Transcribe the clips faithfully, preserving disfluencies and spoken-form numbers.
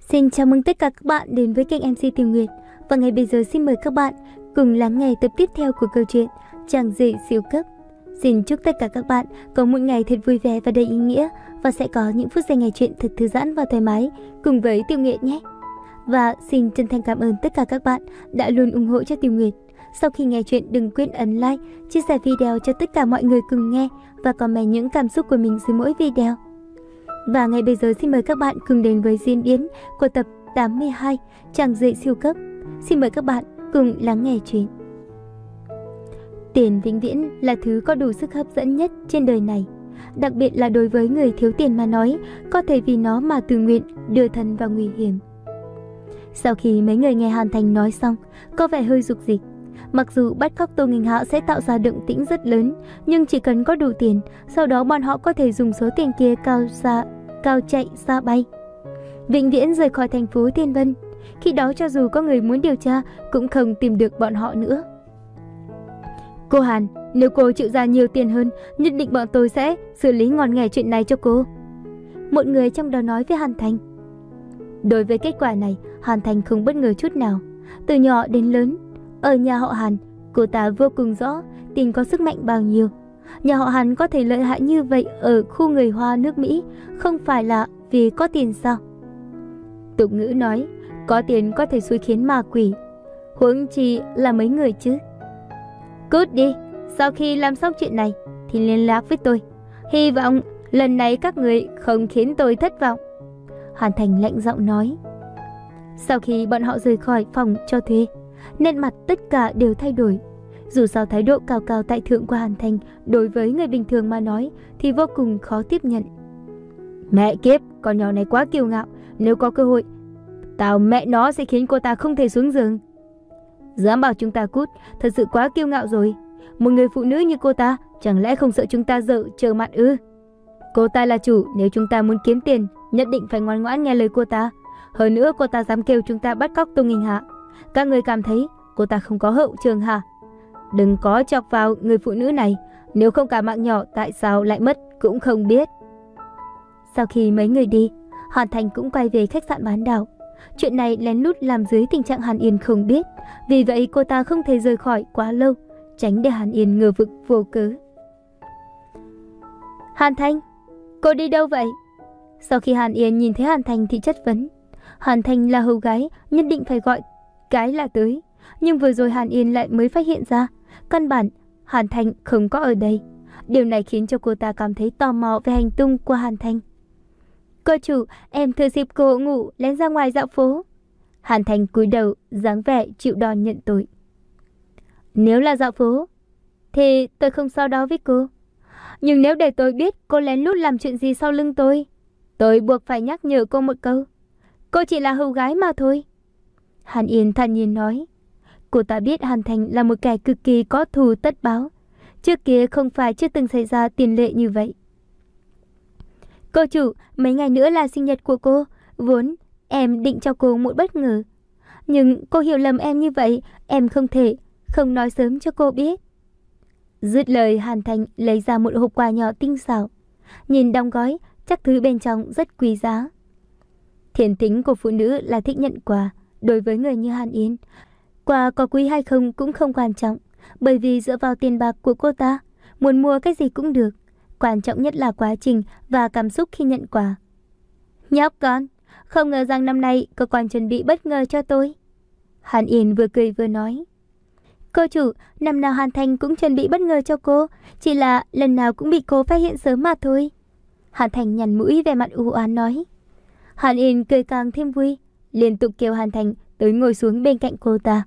Xin chào mừng tất cả các bạn đến với kênh em xê Tiểu Nguyệt. Và ngay bây giờ xin mời các bạn cùng lắng nghe tập tiếp theo của câu chuyện Chàng rể siêu cấp. Xin chúc tất cả các bạn có một ngày thật vui vẻ và đầy ý nghĩa, và sẽ có những phút giây nghe chuyện thật thư giãn và thoải mái cùng với Tiểu Nguyệt nhé. Và xin chân thành cảm ơn tất cả các bạn đã luôn ủng hộ cho Tiểu Nguyệt. Sau khi nghe chuyện đừng quên ấn like, chia sẻ video cho tất cả mọi người cùng nghe và comment những cảm xúc của mình dưới mỗi video. Và ngay bây giờ xin mời các bạn cùng đến với diễn biến của tập tám mươi hai Chàng rể siêu cấp. Xin mời các bạn cùng lắng nghe chuyện. Tiền vĩnh viễn là thứ có đủ sức hấp dẫn nhất trên đời này. Đặc biệt là đối với người thiếu tiền mà nói, có thể vì nó mà tự nguyện đưa thân vào nguy hiểm. Sau khi mấy người nghe Hàn Thành nói xong, có vẻ hơi rục rịch. Mặc dù bắt cóc Tô Nghinh Hạ sẽ tạo ra động tĩnh rất lớn, nhưng chỉ cần có đủ tiền, sau đó bọn họ có thể dùng số tiền kia cao xa, cao chạy xa bay, vĩnh viễn rời khỏi thành phố Thiên Vân. Khi đó cho dù có người muốn điều tra cũng không tìm được bọn họ nữa. Cô Hàn, nếu cô chịu ra nhiều tiền hơn, nhất định bọn tôi sẽ xử lý ngon nghẻ chuyện này cho cô. Một người trong đó nói với Hàn Thành. Đối với kết quả này, Hàn Thành không bất ngờ chút nào. Từ nhỏ đến lớn, ở nhà họ Hàn, cô ta vô cùng rõ tiền có sức mạnh bao nhiêu. Nhà họ Hàn có thể lợi hại như vậy ở khu người Hoa nước Mỹ, không phải là vì có tiền sao? Tục ngữ nói, có tiền có thể xui khiến ma quỷ, huống chi là mấy người chứ. Cút đi, sau khi làm xong chuyện này thì liên lạc với tôi. Hy vọng lần này các người không khiến tôi thất vọng. Hàn Thành lạnh giọng nói. Sau khi bọn họ rời khỏi phòng cho thuê, nét mặt tất cả đều thay đổi. Dù sao thái độ cao cao tại thượng của Hàn Thành đối với người bình thường mà nói thì vô cùng khó tiếp nhận. Mẹ kiếp, con nhỏ này quá kiêu ngạo. Nếu có cơ hội, tao mẹ nó sẽ khiến cô ta không thể xuống giường. Dám bảo chúng ta cút, thật sự quá kiêu ngạo rồi. Một người phụ nữ như cô ta chẳng lẽ không sợ chúng ta dợ chờ mặt ư? Cô ta là chủ, nếu chúng ta muốn kiếm tiền nhất định phải ngoan ngoãn nghe lời cô ta. Hơn nữa cô ta dám kêu chúng ta bắt cóc Tô Nghinh Hạ. Các người cảm thấy cô ta không có hậu trường hả? Đừng có chọc vào người phụ nữ này, nếu không cả mạng nhỏ tại sao lại mất cũng không biết. Sau khi mấy người đi, Hàn Thành cũng quay về khách sạn bán đảo. Chuyện này lén lút làm dưới tình trạng Hàn Yên không biết, vì vậy cô ta không thể rời khỏi quá lâu, tránh để Hàn Yên ngờ vực vô cớ. Hàn Thành, cô đi đâu vậy? Sau khi Hàn Yên nhìn thấy Hàn Thành thì chất vấn. Hàn Thành là hầu gái, nhất định phải gọi cái là tới. Nhưng vừa rồi Hàn Yên lại mới phát hiện ra, căn bản Hàn Thành không có ở đây. Điều này khiến cho cô ta cảm thấy tò mò về hành tung của Hàn Thành. Cô chủ, em thừa dịp cô ngủ lén ra ngoài dạo phố. Hàn Thành cúi đầu, dáng vẻ chịu đòn nhận tội. Nếu là dạo phố thì tôi không so đo với cô. Nhưng nếu để tôi biết cô lén lút làm chuyện gì sau lưng tôi, tôi buộc phải nhắc nhở cô một câu. Cô chỉ là hầu gái mà thôi. Hàn Yên thản nhiên nói. Cô ta biết Hàn Thành là một kẻ cực kỳ có thù tất báo. Trước kia không phải chưa từng xảy ra tiền lệ như vậy. Cô chủ, mấy ngày nữa là sinh nhật của cô. Vốn em định cho cô một bất ngờ, nhưng cô hiểu lầm em như vậy, em không thể không nói sớm cho cô biết. Dứt lời, Hàn Thành lấy ra một hộp quà nhỏ tinh xảo. Nhìn đóng gói, chắc thứ bên trong rất quý giá. Thiên tính của phụ nữ là thích nhận quà. Đối với người như Hàn Yên, quà có quý hay không cũng không quan trọng, bởi vì dựa vào tiền bạc của cô ta, muốn mua cái gì cũng được. Quan trọng nhất là quá trình và cảm xúc khi nhận quà. Nhóc con, không ngờ rằng năm nay cô còn chuẩn bị bất ngờ cho tôi. Hàn Yên vừa cười vừa nói. Cô chủ, năm nào Hàn Thành cũng chuẩn bị bất ngờ cho cô, chỉ là lần nào cũng bị cô phát hiện sớm mà thôi. Hàn Thành nhăn mũi về mặt u oán nói. Hàn Yên cười càng thêm vui, liên tục kêu Hàn Thành tới ngồi xuống bên cạnh cô ta.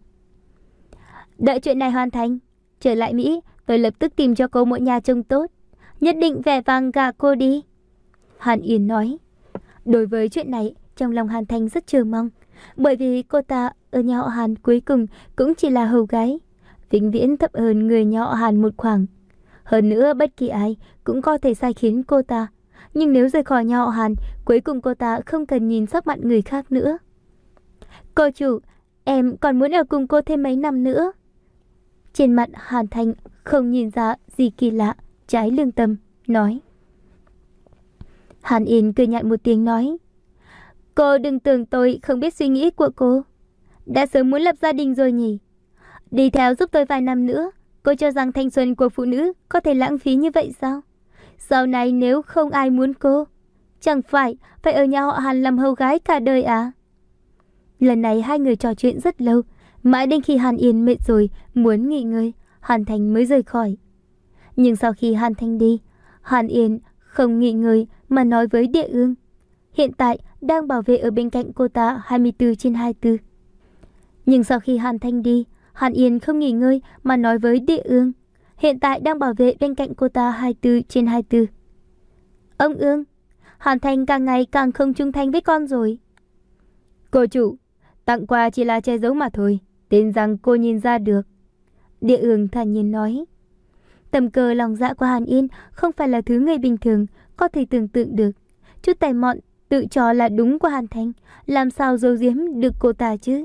Đợi chuyện này hoàn thành, trở lại Mỹ, tôi lập tức tìm cho cô một nhà trông tốt, nhất định vẻ vang gả cô đi. Hàn Yên nói. Đối với chuyện này, trong lòng Hàn Thành rất chờ mong, bởi vì cô ta ở nhà họ Hàn cuối cùng cũng chỉ là hầu gái, vĩnh viễn thấp hơn người nhà họ Hàn một khoảng. Hơn nữa bất kỳ ai cũng có thể sai khiến cô ta, nhưng nếu rời khỏi nhà họ Hàn, cuối cùng cô ta không cần nhìn sắc mặt người khác nữa. Cô chủ, em còn muốn ở cùng cô thêm mấy năm nữa. Trên mặt Hàn Thành không nhìn ra gì kỳ lạ, trái lương tâm, nói. Hàn Yên cười nhạt một tiếng nói. Cô đừng tưởng tôi không biết suy nghĩ của cô. Đã sớm muốn lập gia đình rồi nhỉ? Đi theo giúp tôi vài năm nữa. Cô cho rằng thanh xuân của phụ nữ có thể lãng phí như vậy sao? Sau này nếu không ai muốn cô, chẳng phải phải ở nhà họ Hàn làm hầu gái cả đời à? Lần này hai người trò chuyện rất lâu, mãi đến khi Hàn Yên mệt rồi muốn nghỉ ngơi, Hàn Thành mới rời khỏi. Nhưng sau khi Hàn Thành đi, Hàn Yên không nghỉ ngơi mà nói với Địa Ương. Hiện tại đang bảo vệ ở bên cạnh cô ta hai mươi bốn trên hai mươi bốn. Nhưng sau khi Hàn Thành đi, Hàn Yên không nghỉ ngơi mà nói với Địa Ương. Hiện tại đang bảo vệ bên cạnh cô ta hai mươi bốn trên hai mươi bốn. Ông Ương, Hàn Thành càng ngày càng không trung thành với con rồi. Cô chủ, tặng quà chỉ là che giấu mà thôi, tin rằng cô nhìn ra được. Địa Ương thản nhiên nói. Tầm cờ lòng dạ của Hàn Yên không phải là thứ người bình thường có thể tưởng tượng được. Chút tài mọn tự cho là đúng của Hàn Thành, làm sao giấu giếm được cô ta chứ?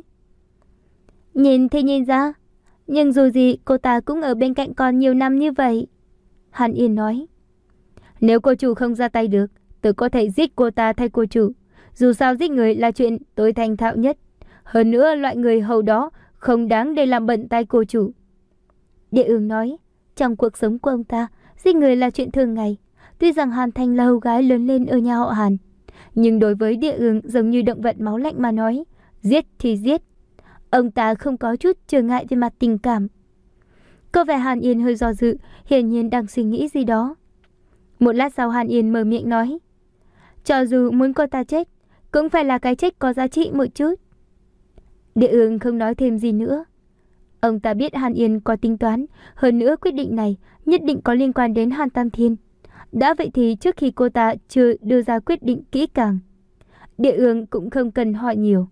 Nhìn thì nhìn ra, nhưng dù gì cô ta cũng ở bên cạnh con nhiều năm như vậy. Hàn Yên nói. Nếu cô chủ không ra tay được, tôi có thể giết cô ta thay cô chủ. Dù sao giết người là chuyện tôi thành thạo nhất. Hơn nữa loại người hầu đó không đáng để làm bận tay cô chủ. Địa Ương nói. Trong cuộc sống của ông ta, giết người là chuyện thường ngày. Tuy rằng Hàn Thành là hầu gái lớn lên ở nhà họ Hàn, nhưng đối với Địa Ương giống như động vật máu lạnh mà nói, giết thì giết. Ông ta không có chút trở ngại về mặt tình cảm. Có vẻ Hàn Yên hơi do dự, hiển nhiên đang suy nghĩ gì đó. Một lát sau Hàn Yên mở miệng nói. Cho dù muốn cô ta chết, cũng phải là cái chết có giá trị một chút. Địa Ương không nói thêm gì nữa. Ông ta biết Hàn Yên có tính toán, hơn nữa quyết định này nhất định có liên quan đến Hàn Tam Thiên. Đã vậy thì trước khi cô ta chưa đưa ra quyết định kỹ càng, Địa Ương cũng không cần hỏi nhiều.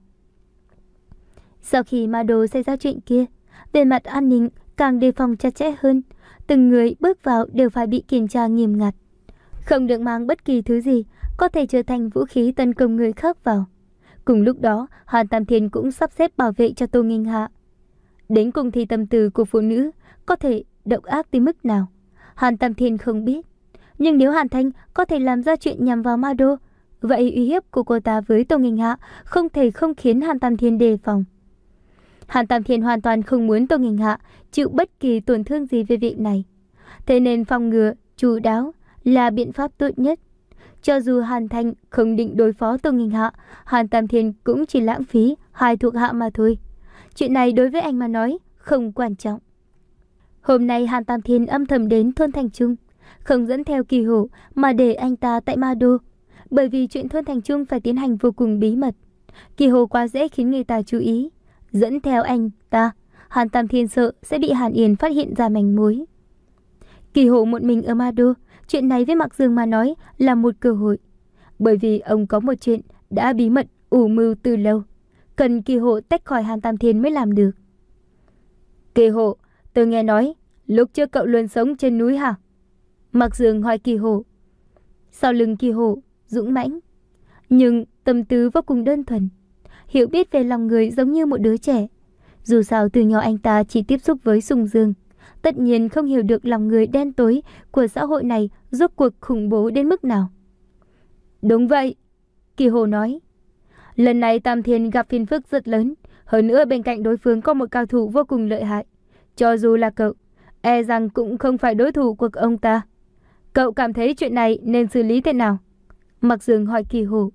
Sau khi Ma Đô xảy ra chuyện kia, về mặt an ninh càng đề phòng chặt chẽ hơn. Từng người bước vào đều phải bị kiểm tra nghiêm ngặt, không được mang bất kỳ thứ gì có thể trở thành vũ khí tấn công người khác vào. Cùng lúc đó, Hàn Tam Thiên cũng sắp xếp bảo vệ cho Tô Nghênh Hạ. Đến cùng thì tâm tư của phụ nữ có thể độc ác tới mức nào, Hàn Tam Thiên không biết. Nhưng nếu Hàn Thanh có thể làm ra chuyện nhằm vào Ma Đô, vậy uy hiếp của cô ta với Tô Nghênh Hạ không thể không khiến Hàn Tam Thiên đề phòng. Hàn Tam Thiên hoàn toàn không muốn Tô Nghênh Hạ chịu bất kỳ tổn thương gì về việc này. Thế nên phòng ngừa, chu đáo là biện pháp tốt nhất. Cho dù Hàn Thanh không định đối phó Tô Nghênh Hạ, Hàn Tam Thiên cũng chỉ lãng phí hai thuộc hạ mà thôi. Chuyện này đối với anh mà nói không quan trọng. Hôm nay Hàn Tam Thiên âm thầm đến thôn Thành Trung, không dẫn theo Kỳ Hổ mà để anh ta tại Ma Đô. Bởi vì chuyện thôn Thành Trung phải tiến hành vô cùng bí mật. Kỳ Hổ quá dễ khiến người ta chú ý. Dẫn theo anh ta, Hàn Tam Thiên sợ sẽ bị Hàn Yên phát hiện ra manh mối. Kỳ Hổ một mình ở Ma Đô, chuyện này với Mạc Dương mà nói là một cơ hội. Bởi vì ông có một chuyện đã bí mật ủ mưu từ lâu, cần Kỳ Hổ tách khỏi Hàn Tam Thiên mới làm được. Kỳ Hổ, tôi nghe nói lúc trước cậu luôn sống trên núi hả? Mạc Dương hỏi Kỳ Hổ. Sau lưng Kỳ Hổ dũng mãnh, nhưng tâm tư vô cùng đơn thuần, hiểu biết về lòng người giống như một đứa trẻ. Dù sao từ nhỏ anh ta chỉ tiếp xúc với Sùng Dương, tất nhiên không hiểu được lòng người đen tối của xã hội này rốt cuộc khủng bố đến mức nào. Đúng vậy, Kỳ Hổ nói. Lần này Tam Thiên gặp phiền phức rất lớn, hơn nữa bên cạnh đối phương có một cao thủ vô cùng lợi hại. Cho dù là cậu, e rằng cũng không phải đối thủ của ông ta. Cậu cảm thấy chuyện này nên xử lý thế nào? Mạc Dương hỏi Kỳ Hổ.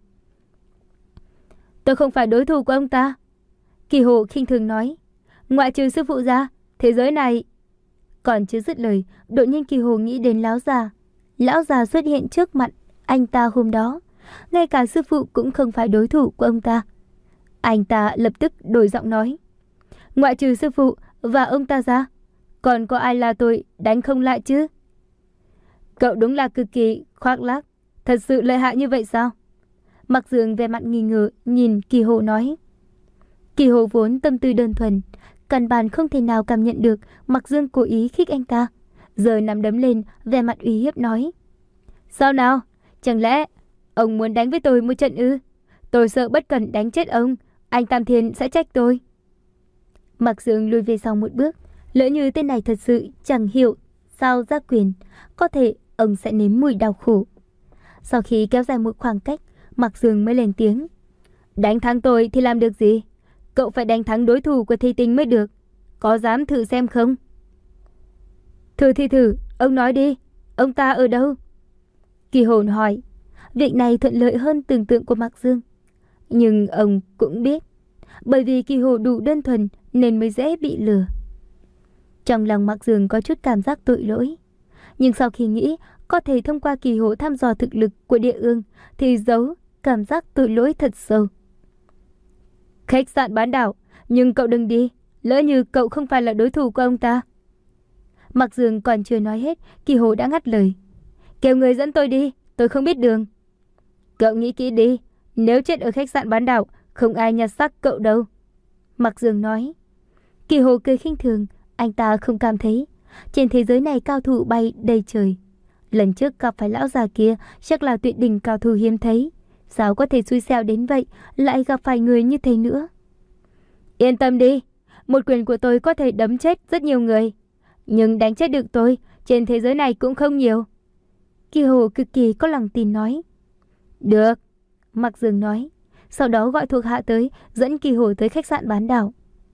Tôi không phải đối thủ của ông ta, Kỳ Hổ khinh thường nói. Ngoại trừ sư phụ ra, thế giới này... Còn chưa dứt lời, đột nhiên Kỳ Hổ nghĩ đến lão già. Lão già xuất hiện trước mặt anh ta hôm đó, ngay cả sư phụ cũng không phải đối thủ của ông ta. Anh ta lập tức đổi giọng nói. Ngoại trừ sư phụ và ông ta ra, còn có ai là tôi đánh không lại chứ? Cậu đúng là cực kỳ khoác lác, thật sự lợi hại như vậy sao? Mạc Dương về mặt nghi ngờ nhìn Kỳ Hổ nói. Kỳ Hổ vốn tâm tư đơn thuần, căn bản không thể nào cảm nhận được Mạc Dương cố ý khích anh ta, giờ nắm đấm lên về mặt uy hiếp nói. Sao nào? Chẳng lẽ ông muốn đánh với tôi một trận ư? Tôi sợ bất cẩn đánh chết ông, anh Tam Thiên sẽ trách tôi. Mạc Dương lùi về sau một bước, lỡ như tên này thật sự chẳng hiểu sao ra quyền, có thể ông sẽ nếm mùi đau khổ. Sau khi kéo dài một khoảng cách, Mạc Dương mới lên tiếng. Đánh thắng tôi thì làm được gì? Cậu phải đánh thắng đối thủ của Thi Tinh mới được. Có dám thử xem không? Thử thì thử, ông nói đi. Ông ta ở đâu? Kỳ Hồn hỏi. Việc này thuận lợi hơn tưởng tượng của Mạc Dương. Nhưng ông cũng biết, bởi vì Kỳ Hồ đủ đơn thuần nên mới dễ bị lừa. Trong lòng Mạc Dương có chút cảm giác tội lỗi. Nhưng sau khi nghĩ có thể thông qua Kỳ Hồ thăm dò thực lực của Địa Ương thì giấu cảm giác tội lỗi thật sâu. Khách sạn bán đảo, nhưng cậu đừng đi, lỡ như cậu không phải là đối thủ của ông ta. Mạc Dương còn chưa nói hết, Kỳ Hồ đã ngắt lời. Kêu người dẫn tôi đi, tôi không biết đường. Cậu nghĩ kỹ đi, nếu chết ở khách sạn bán đảo, không ai nhặt xác cậu đâu. Mạc Dương nói. Kỳ Hồ cười khinh thường, anh ta không cảm thấy trên thế giới này cao thủ bay đầy trời. Lần trước gặp phải lão già kia chắc là tuyệt đỉnh cao thủ hiếm thấy. Sao có thể xui xẻo đến vậy, lại gặp phải người như thế nữa? Yên tâm đi, một quyền của tôi có thể đấm chết rất nhiều người. Nhưng đánh chết được tôi, trên thế giới này cũng không nhiều. Kỳ Hồ cực kỳ có lòng tin nói. Được, Mạc Dương nói. Sau đó gọi thuộc hạ tới, dẫn Kỳ Hồ tới khách sạn bán đảo.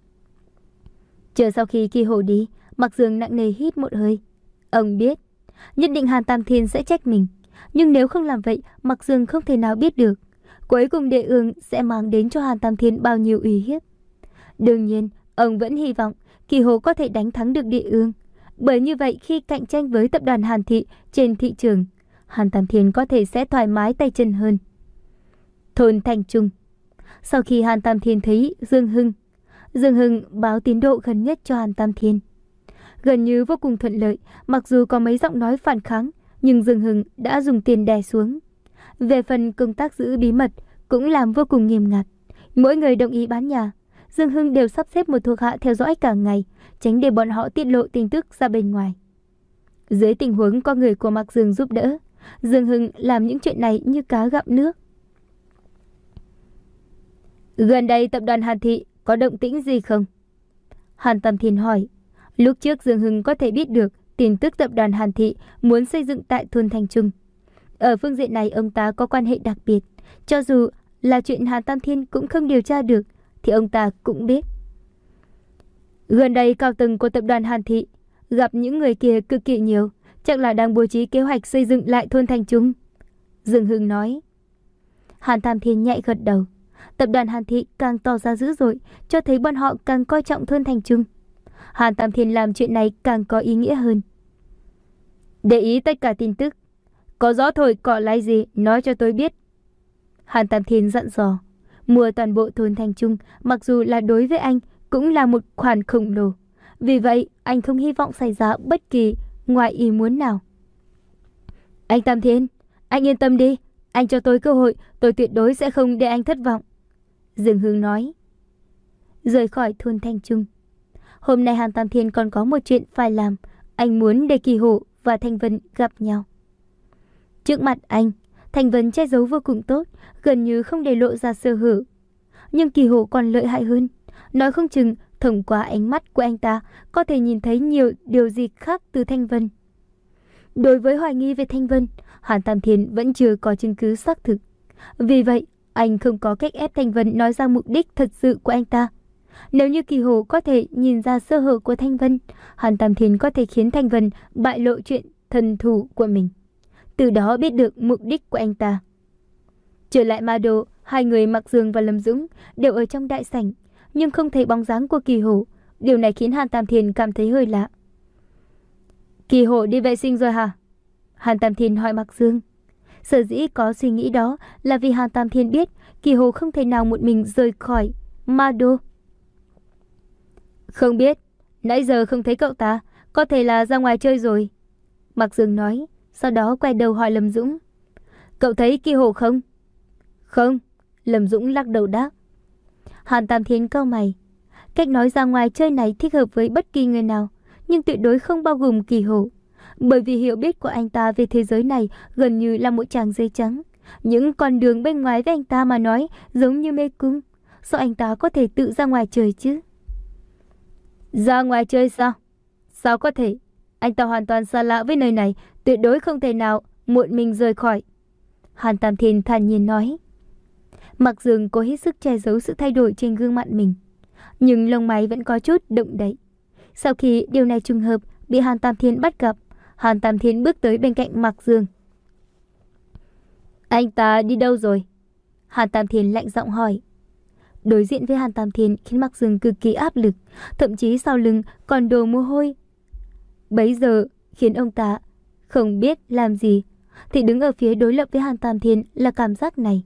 Chờ sau khi Kỳ Hồ đi, Mạc Dương nặng nề hít một hơi. Ông biết, nhất định Hàn Tam Thiên sẽ trách mình. Nhưng nếu không làm vậy, Mạc Dương không thể nào biết được cuối cùng Địa Ương sẽ mang đến cho Hàn Tam Thiên bao nhiêu uy hiếp. Đương nhiên, ông vẫn hy vọng Kỳ Hồ có thể đánh thắng được Địa Ương. Bởi như vậy khi cạnh tranh với tập đoàn Hàn Thị trên thị trường, Hàn Tam Thiên có thể sẽ thoải mái tay chân hơn. Thôn Thành Trung. Sau khi Hàn Tam Thiên thấy Dương Hưng, Dương Hưng báo tiến độ gần nhất cho Hàn Tam Thiên. Gần như vô cùng thuận lợi, mặc dù có mấy giọng nói phản kháng, nhưng Dương Hưng đã dùng tiền đè xuống. Về phần công tác giữ bí mật cũng làm vô cùng nghiêm ngặt. Mỗi người đồng ý bán nhà, Dương Hưng đều sắp xếp một thuộc hạ theo dõi cả ngày, tránh để bọn họ tiết lộ tin tức ra bên ngoài. Dưới tình huống có người của Mạc Dương giúp đỡ, Dương Hưng làm những chuyện này như cá gặm nước. Gần đây tập đoàn Hàn Thị có động tĩnh gì không? Hàn Tam Thiên hỏi. Lúc trước Dương Hưng có thể biết được tin tức tập đoàn Hàn Thị muốn xây dựng tại thôn Thành Trung. Ở phương diện này ông ta có quan hệ đặc biệt. Cho dù là chuyện Hàn Tam Thiên cũng không điều tra được thì ông ta cũng biết. Gần đây cao tầng của tập đoàn Hàn Thị gặp những người kia cực kỳ nhiều, chắc là đang bố trí kế hoạch xây dựng lại thôn Thành Trung. Dương Hưng nói. Hàn Tam Thiên nhạy gật đầu. Tập đoàn Hàn Thị càng tỏ ra dữ dội, cho thấy bọn họ càng coi trọng thôn Thành Trung. Hàn Tam Thiên làm chuyện này càng có ý nghĩa hơn. Để ý tất cả tin tức, có gió thổi cỏ lay gì nói cho tôi biết. Hàn Tam Thiên dặn dò. Mua toàn bộ thôn Thành Trung, mặc dù là đối với anh cũng là một khoản khổng lồ. Vì vậy anh không hy vọng xảy ra bất kỳ ngoài ý muốn nào. Anh Tam Thiên, anh yên tâm đi, anh cho tôi cơ hội, tôi tuyệt đối sẽ không để anh thất vọng. Dương Hưng nói. Rời khỏi thôn Thành Trung, hôm nay Hàn Tam Thiên còn có một chuyện phải làm. Anh muốn để Kỳ Hồ và Thanh Vân gặp nhau. Trước mặt anh, Thanh Vân che giấu vô cùng tốt, gần như không để lộ ra sơ hở. Nhưng Kỳ Hồ còn lợi hại hơn. Nói không chừng thông qua ánh mắt của anh ta có thể nhìn thấy nhiều điều gì khác từ Thanh Vân. Đối với hoài nghi về Thanh Vân, Hàn Tam Thiên vẫn chưa có chứng cứ xác thực. Vì vậy anh không có cách ép Thanh Vân nói ra mục đích thật sự của anh ta. Nếu như Kỳ Hồ có thể nhìn ra sơ hở của Thanh Vân, Hàn Tam Thiên có thể khiến Thanh Vân bại lộ chuyện thần thủ của mình, từ đó biết được mục đích của anh ta. Trở lại Ma Đô, hai người Mạc Dương và Lâm Dũng đều ở trong đại sảnh, nhưng không thấy bóng dáng của Kỳ Hồ. Điều này khiến Hàn Tam Thiên cảm thấy hơi lạ. Kỳ Hồ đi vệ sinh rồi hả? Hàn Tam Thiên hỏi Mạc Dương. Sở dĩ có suy nghĩ đó là vì Hàn Tam Thiên biết Kỳ Hồ không thể nào một mình rời khỏi Ma Đô. Không biết, nãy giờ không thấy cậu ta, có thể là ra ngoài chơi rồi. Mạc Dương nói, sau đó quay đầu hỏi Lâm Dũng. Cậu thấy Kỳ Hồ không? Không, Lâm Dũng lắc đầu đáp. Hàn Tam Thiên cau mày. Cách nói ra ngoài chơi này thích hợp với bất kỳ người nào, nhưng tuyệt đối không bao gồm Kỳ Hồ. Bởi vì hiểu biết của anh ta về thế giới này gần như là một tràng giấy trắng. Những con đường bên ngoài với anh ta mà nói giống như mê cung. Sao anh ta có thể tự ra ngoài chơi chứ? Ra ngoài chơi sao? Sao có thể? Anh ta hoàn toàn xa lạ với nơi này, tuyệt đối không thể nào muộn mình rời khỏi. Hàn Tam Thiên thản nhiên nói. Mạc Dương cố hết sức che giấu sự thay đổi trên gương mặt mình, nhưng lông mày vẫn có chút động đậy. Sau khi điều này trùng hợp bị Hàn Tam Thiên bắt gặp, Hàn Tam Thiên bước tới bên cạnh Mạc Dương. Anh ta đi đâu rồi? Hàn Tam Thiên lạnh giọng hỏi. Đối diện với Hàn Tam Thiên khiến Mạc Dương cực kỳ áp lực, thậm chí sau lưng còn đổ mồ hôi. Bấy giờ khiến ông ta không biết làm gì, thì đứng ở phía đối lập với Hàn Tam Thiên là cảm giác này.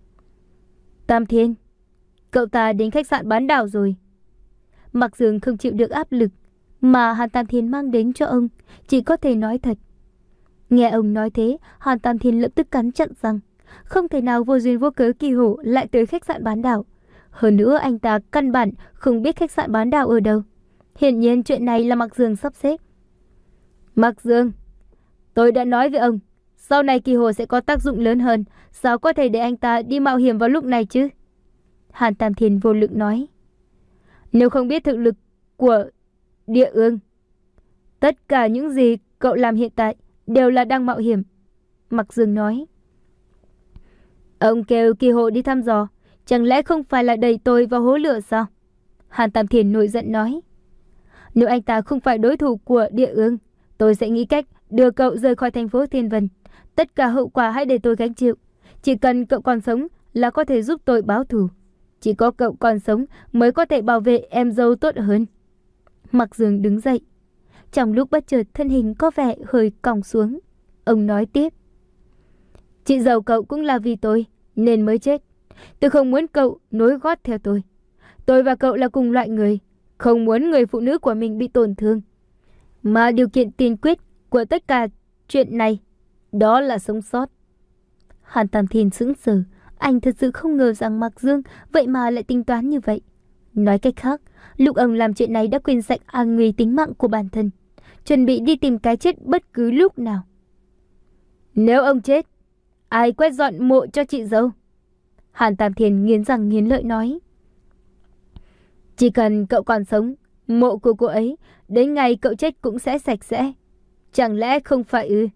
Tam Thiên, cậu ta đến khách sạn bán đảo rồi. Mạc Dương không chịu được áp lực mà Hàn Tam Thiên mang đến cho ông, chỉ có thể nói thật. Nghe ông nói thế, Hàn Tam Thiên lập tức cắn chặn răng. Không thể nào vô duyên vô cớ Kỳ Hổ lại tới khách sạn bán đảo. Hơn nữa anh ta căn bản không biết khách sạn bán đảo ở đâu. Hiển nhiên chuyện này là Mạc Dương sắp xếp. Mạc Dương, tôi đã nói với ông, sau này Kỳ Hổ sẽ có tác dụng lớn hơn, sao có thể để anh ta đi mạo hiểm vào lúc này chứ? Hàn Tam Thiên vô lực nói. Nếu không biết thực lực của Địa Ương, tất cả những gì cậu làm hiện tại đều là đang mạo hiểm. Mạc Dương nói. Ông kêu Kỳ Hổ đi thăm dò, chẳng lẽ không phải là đẩy tôi vào hố lửa sao? Hàn Tam Thiên nổi giận nói. Nếu anh ta không phải đối thủ của Địa Ương, tôi sẽ nghĩ cách đưa cậu rời khỏi thành phố Thiên Vân. Tất cả hậu quả hãy để tôi gánh chịu. Chỉ cần cậu còn sống là có thể giúp tôi báo thù. Chỉ có cậu còn sống mới có thể bảo vệ em dâu tốt hơn. Mạc Dương đứng dậy. Trong lúc bất chợt thân hình có vẻ hơi còng xuống. Ông nói tiếp. Chị dâu cậu cũng là vì tôi nên mới chết. Tôi không muốn cậu nối gót theo tôi. Tôi và cậu là cùng loại người, không muốn người phụ nữ của mình bị tổn thương. Mà điều kiện tiên quyết của tất cả chuyện này đó là sống sót. Hàn Tam Thiên sững sờ. Anh thật sự không ngờ rằng Mạc Dương vậy mà lại tính toán như vậy. Nói cách khác, lúc ông làm chuyện này đã quên sạch an nguy tính mạng của bản thân, chuẩn bị đi tìm cái chết bất cứ lúc nào. Nếu ông chết, ai quét dọn mộ cho chị dâu? Hàn Tam Thiên nghiến răng nghiến lợi nói. Chỉ cần cậu còn sống, mộ của cô ấy đến ngày cậu chết cũng sẽ sạch sẽ. Chẳng lẽ không phải ư?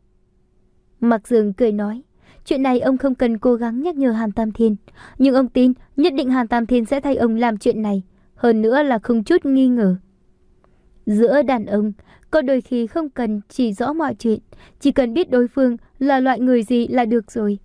Mạc Dương cười nói. Chuyện này ông không cần cố gắng nhắc nhở Hàn Tam Thiên, nhưng ông tin nhất định Hàn Tam Thiên sẽ thay ông làm chuyện này, hơn nữa là không chút nghi ngờ. Giữa đàn ông, có đôi khi không cần chỉ rõ mọi chuyện, chỉ cần biết đối phương là loại người gì là được rồi.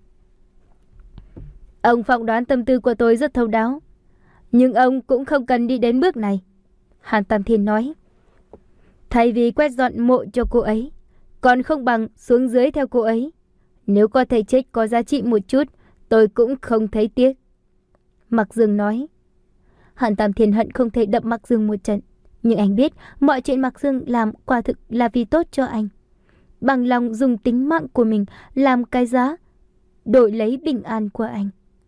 Ông phỏng đoán tâm tư của tôi rất thấu đáo, nhưng ông cũng không cần đi đến bước này. Hàn Tam Thiên nói. Thay vì quét dọn mộ cho cô ấy, còn không bằng xuống dưới theo cô ấy. Nếu có thể chết có giá trị một chút, tôi cũng không thấy tiếc. Mạc Dương nói. Hàn Tam Thiên hận không thể đập Mạc Dương một trận, nhưng anh biết mọi chuyện Mạc Dương làm quả thực là vì tốt cho anh. Bằng lòng dùng tính mạng của mình làm cái giá, đổi lấy bình an của anh.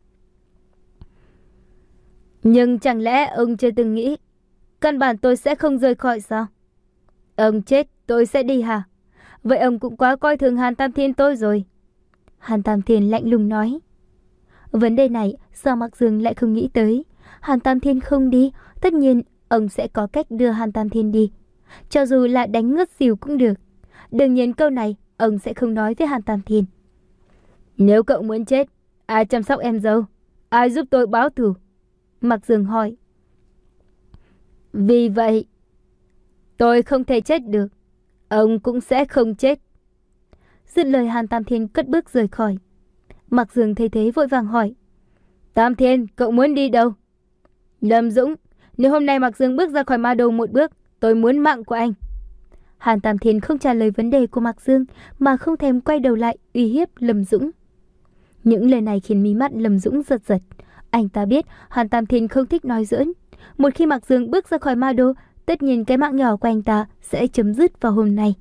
Nhưng chẳng lẽ ông chưa từng nghĩ, căn bản tôi sẽ không rời khỏi sao? Ông chết tôi sẽ đi hả? Vậy ông cũng quá coi thường Hàn Tam Thiên tôi rồi. Hàn Tam Thiên lạnh lùng nói. Vấn đề này sao Mạc Dương lại không nghĩ tới? Hàn Tam Thiên không đi, tất nhiên ông sẽ có cách đưa Hàn Tam Thiên đi. Cho dù là đánh ngất xỉu cũng được. Đương nhiên câu này ông sẽ không nói với Hàn Tam Thiên. Nếu cậu muốn chết, ai chăm sóc em dâu? Ai giúp tôi báo thù? Mạc Dương hỏi. Vì vậy, tôi không thể chết được. Ông cũng sẽ không chết. Dứt lời Hàn Tam Thiên cất bước rời khỏi. Mạc Dương thấy thế vội vàng hỏi. Tam Thiên, cậu muốn đi đâu? Lâm Dũng, nếu hôm nay Mạc Dương bước ra khỏi ma đô một bước, tôi muốn mạng của anh. Hàn Tam Thiên không trả lời vấn đề của Mạc Dương, mà không thèm quay đầu lại uy hiếp Lâm Dũng. Những lời này khiến mí mắt Lâm Dũng giật giật. Anh ta biết Hàn Tam Thiên không thích nói giỡn. Một khi Mạc Dương bước ra khỏi ma đô, tất nhiên cái mạng nhỏ của anh ta sẽ chấm dứt vào hôm nay.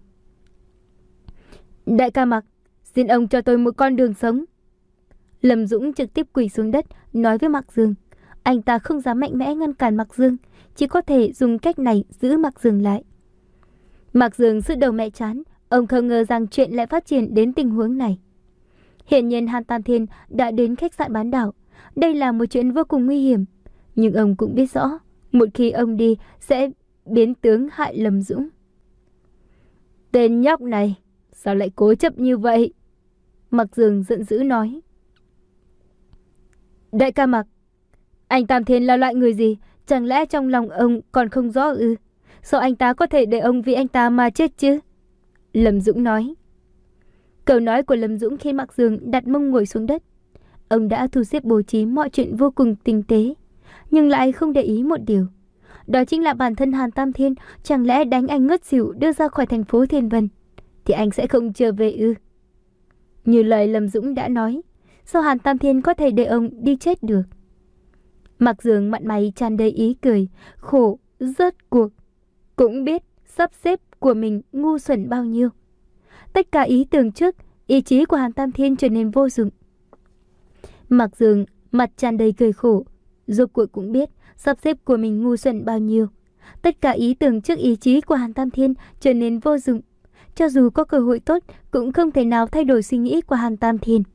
Đại ca Mạc, xin ông cho tôi một con đường sống. Lâm Dũng trực tiếp quỳ xuống đất nói với Mạc Dương. Anh ta không dám mạnh mẽ ngăn cản Mạc Dương, chỉ có thể dùng cách này giữ Mạc Dương lại. Mạc Dương sứt đầu mẹ chán, ông không ngờ rằng chuyện lại phát triển đến tình huống này. Hiển nhiên Hàn Tam Thiên đã đến khách sạn bán đảo. Đây là một chuyện vô cùng nguy hiểm, nhưng ông cũng biết rõ, một khi ông đi sẽ biến tướng hại Lâm Dũng. Tên nhóc này, sao lại cố chấp như vậy? Mạc Dương giận dữ nói. Đại ca Mạc, anh Tam Thiên là loại người gì? Chẳng lẽ trong lòng ông còn không rõ ư? Sao anh ta có thể để ông vì anh ta mà chết chứ? Lâm Dũng nói. Câu nói của Lâm Dũng khiến Mạc Dương đặt mông ngồi xuống đất. Ông đã thu xếp bố trí mọi chuyện vô cùng tinh tế, nhưng lại không để ý một điều. Đó chính là bản thân Hàn Tam Thiên chẳng lẽ đánh anh ngất xỉu đưa ra khỏi thành phố Thiên Vân, thì anh sẽ không trở về ư? Như lời Lâm Dũng đã nói, sao Hàn Tam Thiên có thể để ông đi chết được? Mạc Dương mặt mày tràn đầy ý cười, khổ, rốt cuộc cũng biết sắp xếp của mình ngu xuẩn bao nhiêu. Tất cả ý tưởng trước, ý chí của Hàn Tam Thiên trở nên vô dụng. Mạc Dương mặt tràn đầy cười khổ, rốt cuộc cũng biết sắp xếp của mình ngu xuẩn bao nhiêu. Tất cả ý tưởng trước, ý chí của Hàn Tam Thiên trở nên vô dụng. Cho dù có cơ hội tốt, cũng không thể nào thay đổi suy nghĩ của Hàn Tam Thiên.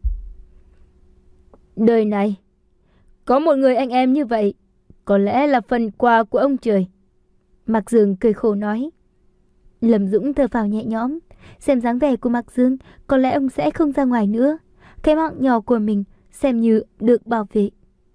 Đời này, có một người anh em như vậy, có lẽ là phần quà của ông trời. Mạc Dương cười khổ nói. Lâm Dũng thở phào nhẹ nhõm. Xem dáng vẻ của Mạc Dương, có lẽ ông sẽ không ra ngoài nữa. Cái mạng nhỏ của mình xem như được bảo vệ.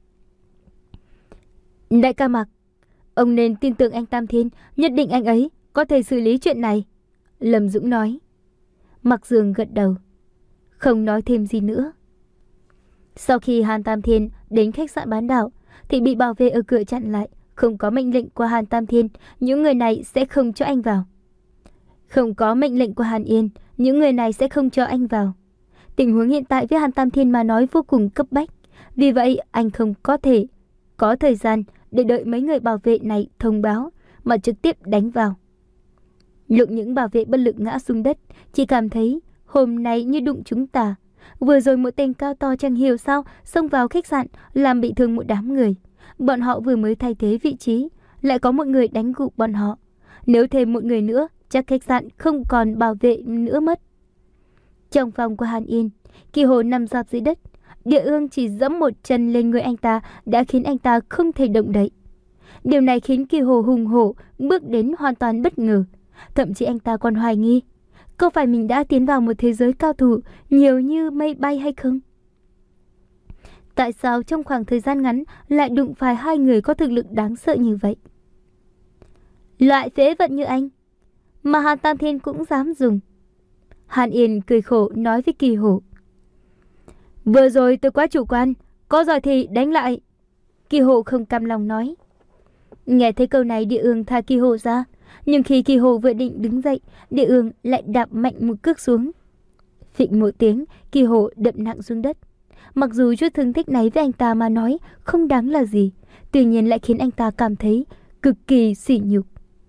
Đại ca Mạc, ông nên tin tưởng anh Tam Thiên, nhất định anh ấy có thể xử lý chuyện này. Lâm Dũng nói. Mạc Dương gật đầu, không nói thêm gì nữa. Sau khi Hàn Tam Thiên đến khách sạn bán đảo thì bị bảo vệ ở cửa chặn lại. Không có mệnh lệnh của Hàn Tam Thiên, những người này sẽ không cho anh vào. Không có mệnh lệnh của Hàn Yên, những người này sẽ không cho anh vào. Tình huống hiện tại với Hàn Tam Thiên mà nói vô cùng cấp bách. Vì vậy anh không có thể có thời gian để đợi mấy người bảo vệ này thông báo, mà trực tiếp đánh vào. Lúc những bảo vệ bất lực ngã xuống đất, chỉ cảm thấy hôm nay như đụng chúng ta. Vừa rồi một tên cao to chẳng hiểu sao xông vào khách sạn làm bị thương một đám người. Bọn họ vừa mới thay thế vị trí, lại có một người đánh gục bọn họ. Nếu thêm một người nữa, chắc khách sạn không còn bảo vệ nữa mất. Trong phòng của Hàn Yên, Kỳ Hồ nằm rạp dưới đất. Địa Ương chỉ giẫm một chân lên người anh ta đã khiến anh ta không thể động đậy. Điều này khiến Kỳ Hồ hùng hổ bước đến hoàn toàn bất ngờ. Thậm chí anh ta còn hoài nghi, có phải mình đã tiến vào một thế giới cao thủ nhiều như mây bay hay không? Tại sao trong khoảng thời gian ngắn lại đụng phải hai người có thực lực đáng sợ như vậy? Loại phế vật như anh mà Hàn Tam Thiên cũng dám dùng. Hàn Yên cười khổ nói với Kỳ Hồ. Vừa rồi tôi quá chủ quan, có giỏi thì đánh lại. Kỳ Hồ không cam lòng nói. Nghe thấy câu này, Địa Ương tha Kỳ Hồ ra. Nhưng khi Kỳ Hồ vừa định đứng dậy, Địa Ương lại đạp mạnh một cước xuống. Phịch một tiếng, Kỳ Hồ đập nặng xuống đất. Mặc dù chút thương tích này với anh ta mà nói không đáng là gì, tuy nhiên lại khiến anh ta cảm thấy cực kỳ sỉ nhục.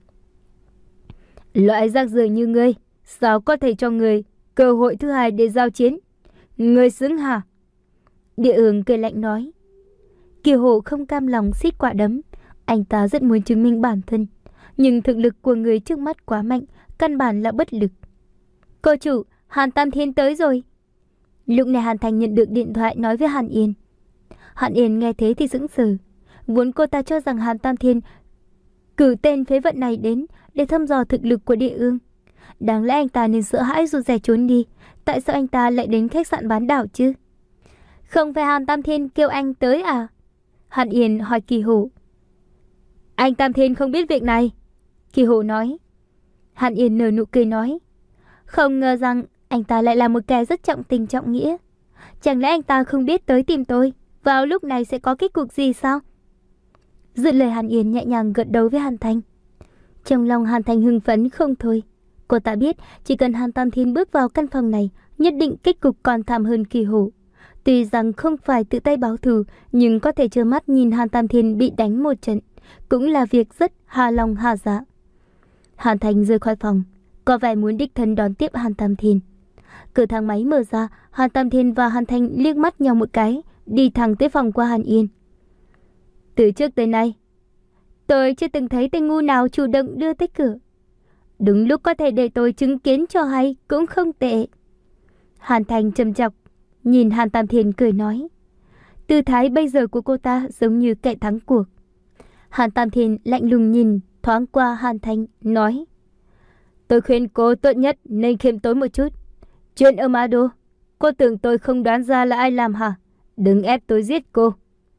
Loại rác rưởi như ngươi, sao có thể cho người cơ hội thứ hai để giao chiến? Ngươi xứng hả? Địa Ương cười lạnh nói. Kỳ Hồ không cam lòng siết quả đấm. Anh ta rất muốn chứng minh bản thân, nhưng thực lực của người trước mắt quá mạnh, căn bản là bất lực. Cô chủ, Hàn Tam Thiên tới rồi. Lúc này Hàn Thành nhận được điện thoại nói với Hàn Yên. Hàn Yên nghe thế thì sững sờ. Vốn cô ta cho rằng Hàn Tam Thiên cử tên phế vận này đến để thăm dò thực lực của Địa Ương. Đáng lẽ anh ta nên sợ hãi rụt rè trốn đi. Tại sao anh ta lại đến khách sạn bán đảo chứ? Không phải Hàn Tam Thiên kêu anh tới à? Hàn Yên hỏi Kỳ Hồ. Anh Tam Thiên không biết việc này, Kỳ Hồ nói. Hàn Yên nở nụ cười nói. Không ngờ rằng anh ta lại là một kẻ rất trọng tình trọng nghĩa. Chẳng lẽ anh ta không biết tới tìm tôi vào lúc này sẽ có kết cục gì sao? Dứt lời, Hàn Yên nhẹ nhàng gật đầu với Hàn Thành. Trong lòng Hàn Thành hưng phấn không thôi. Cô ta biết chỉ cần Hàn Tam Thiên bước vào căn phòng này, nhất định kết cục còn thảm hơn Kỳ Hồ. Tuy rằng không phải tự tay báo thù, nhưng có thể trơ mắt nhìn Hàn Tam Thiên bị đánh một trận cũng là việc rất hà lòng hà dạ. Hàn Thành rời khỏi phòng, có vẻ muốn đích thân đón tiếp Hàn Tam Thiên. Cửa thang máy mở ra, Hàn Tam Thiên và Hàn Thành liếc mắt nhau một cái, đi thẳng tới phòng của Hàn Yên. Từ trước tới nay, tôi chưa từng thấy tên ngu nào chủ động đưa tới cửa. Đúng lúc có thể để tôi chứng kiến cho hay cũng không tệ. Hàn Thành trầm chọc nhìn Hàn Tam Thiên cười nói. Tư thái bây giờ của cô ta giống như kẻ thắng cuộc. Hàn Tam Thiên lạnh lùng nhìn thoáng qua Hàn Thành, nói. Tôi khuyên cô tốt nhất nên khiêm tốn một chút. Chuyện ở Ma Đô, cô tưởng tôi không đoán ra là ai làm hả? Đừng ép tôi giết cô.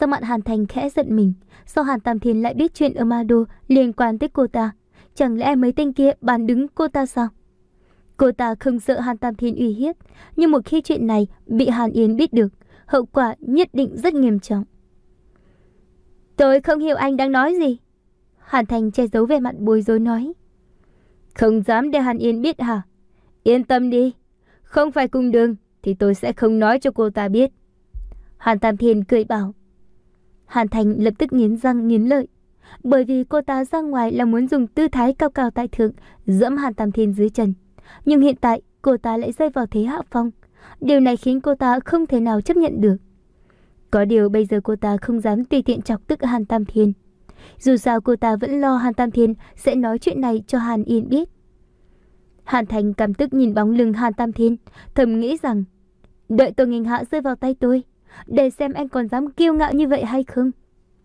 Sắc mặt Hàn Thành khẽ giận mình. Sao Hàn Tam Thiên lại biết chuyện ở Ma Đô liên quan tới cô ta? Chẳng lẽ mấy tên kia bàn đứng cô ta sao? Cô ta không sợ Hàn Tam Thiên uy hiếp, nhưng một khi chuyện này bị Hàn Yên biết được, hậu quả nhất định rất nghiêm trọng. Tôi không hiểu anh đang nói gì. Hàn Thành che giấu vẻ mặt bối rối nói. Không dám để Hàn Yên biết hả? Yên tâm đi, không phải cùng đường thì tôi sẽ không nói cho cô ta biết. Hàn Tam Thiên cười bảo. Hàn Thành lập tức nghiến răng nghiến lợi, bởi vì cô ta ra ngoài là muốn dùng tư thái cao cao tại thượng dẫm Hàn Tam Thiên dưới chân. Nhưng hiện tại cô ta lại rơi vào thế hạ phong. Điều này khiến cô ta không thể nào chấp nhận được. Có điều bây giờ cô ta không dám tùy tiện chọc tức Hàn Tam Thiên. Dù sao cô ta vẫn lo Hàn Tam Thiên sẽ nói chuyện này cho Hàn Yên biết. Hàn Thành căm tức nhìn bóng lưng Hàn Tam Thiên, thầm nghĩ rằng đợi Tô Nghênh Hạ rơi vào tay tôi, để xem anh còn dám kiêu ngạo như vậy hay không.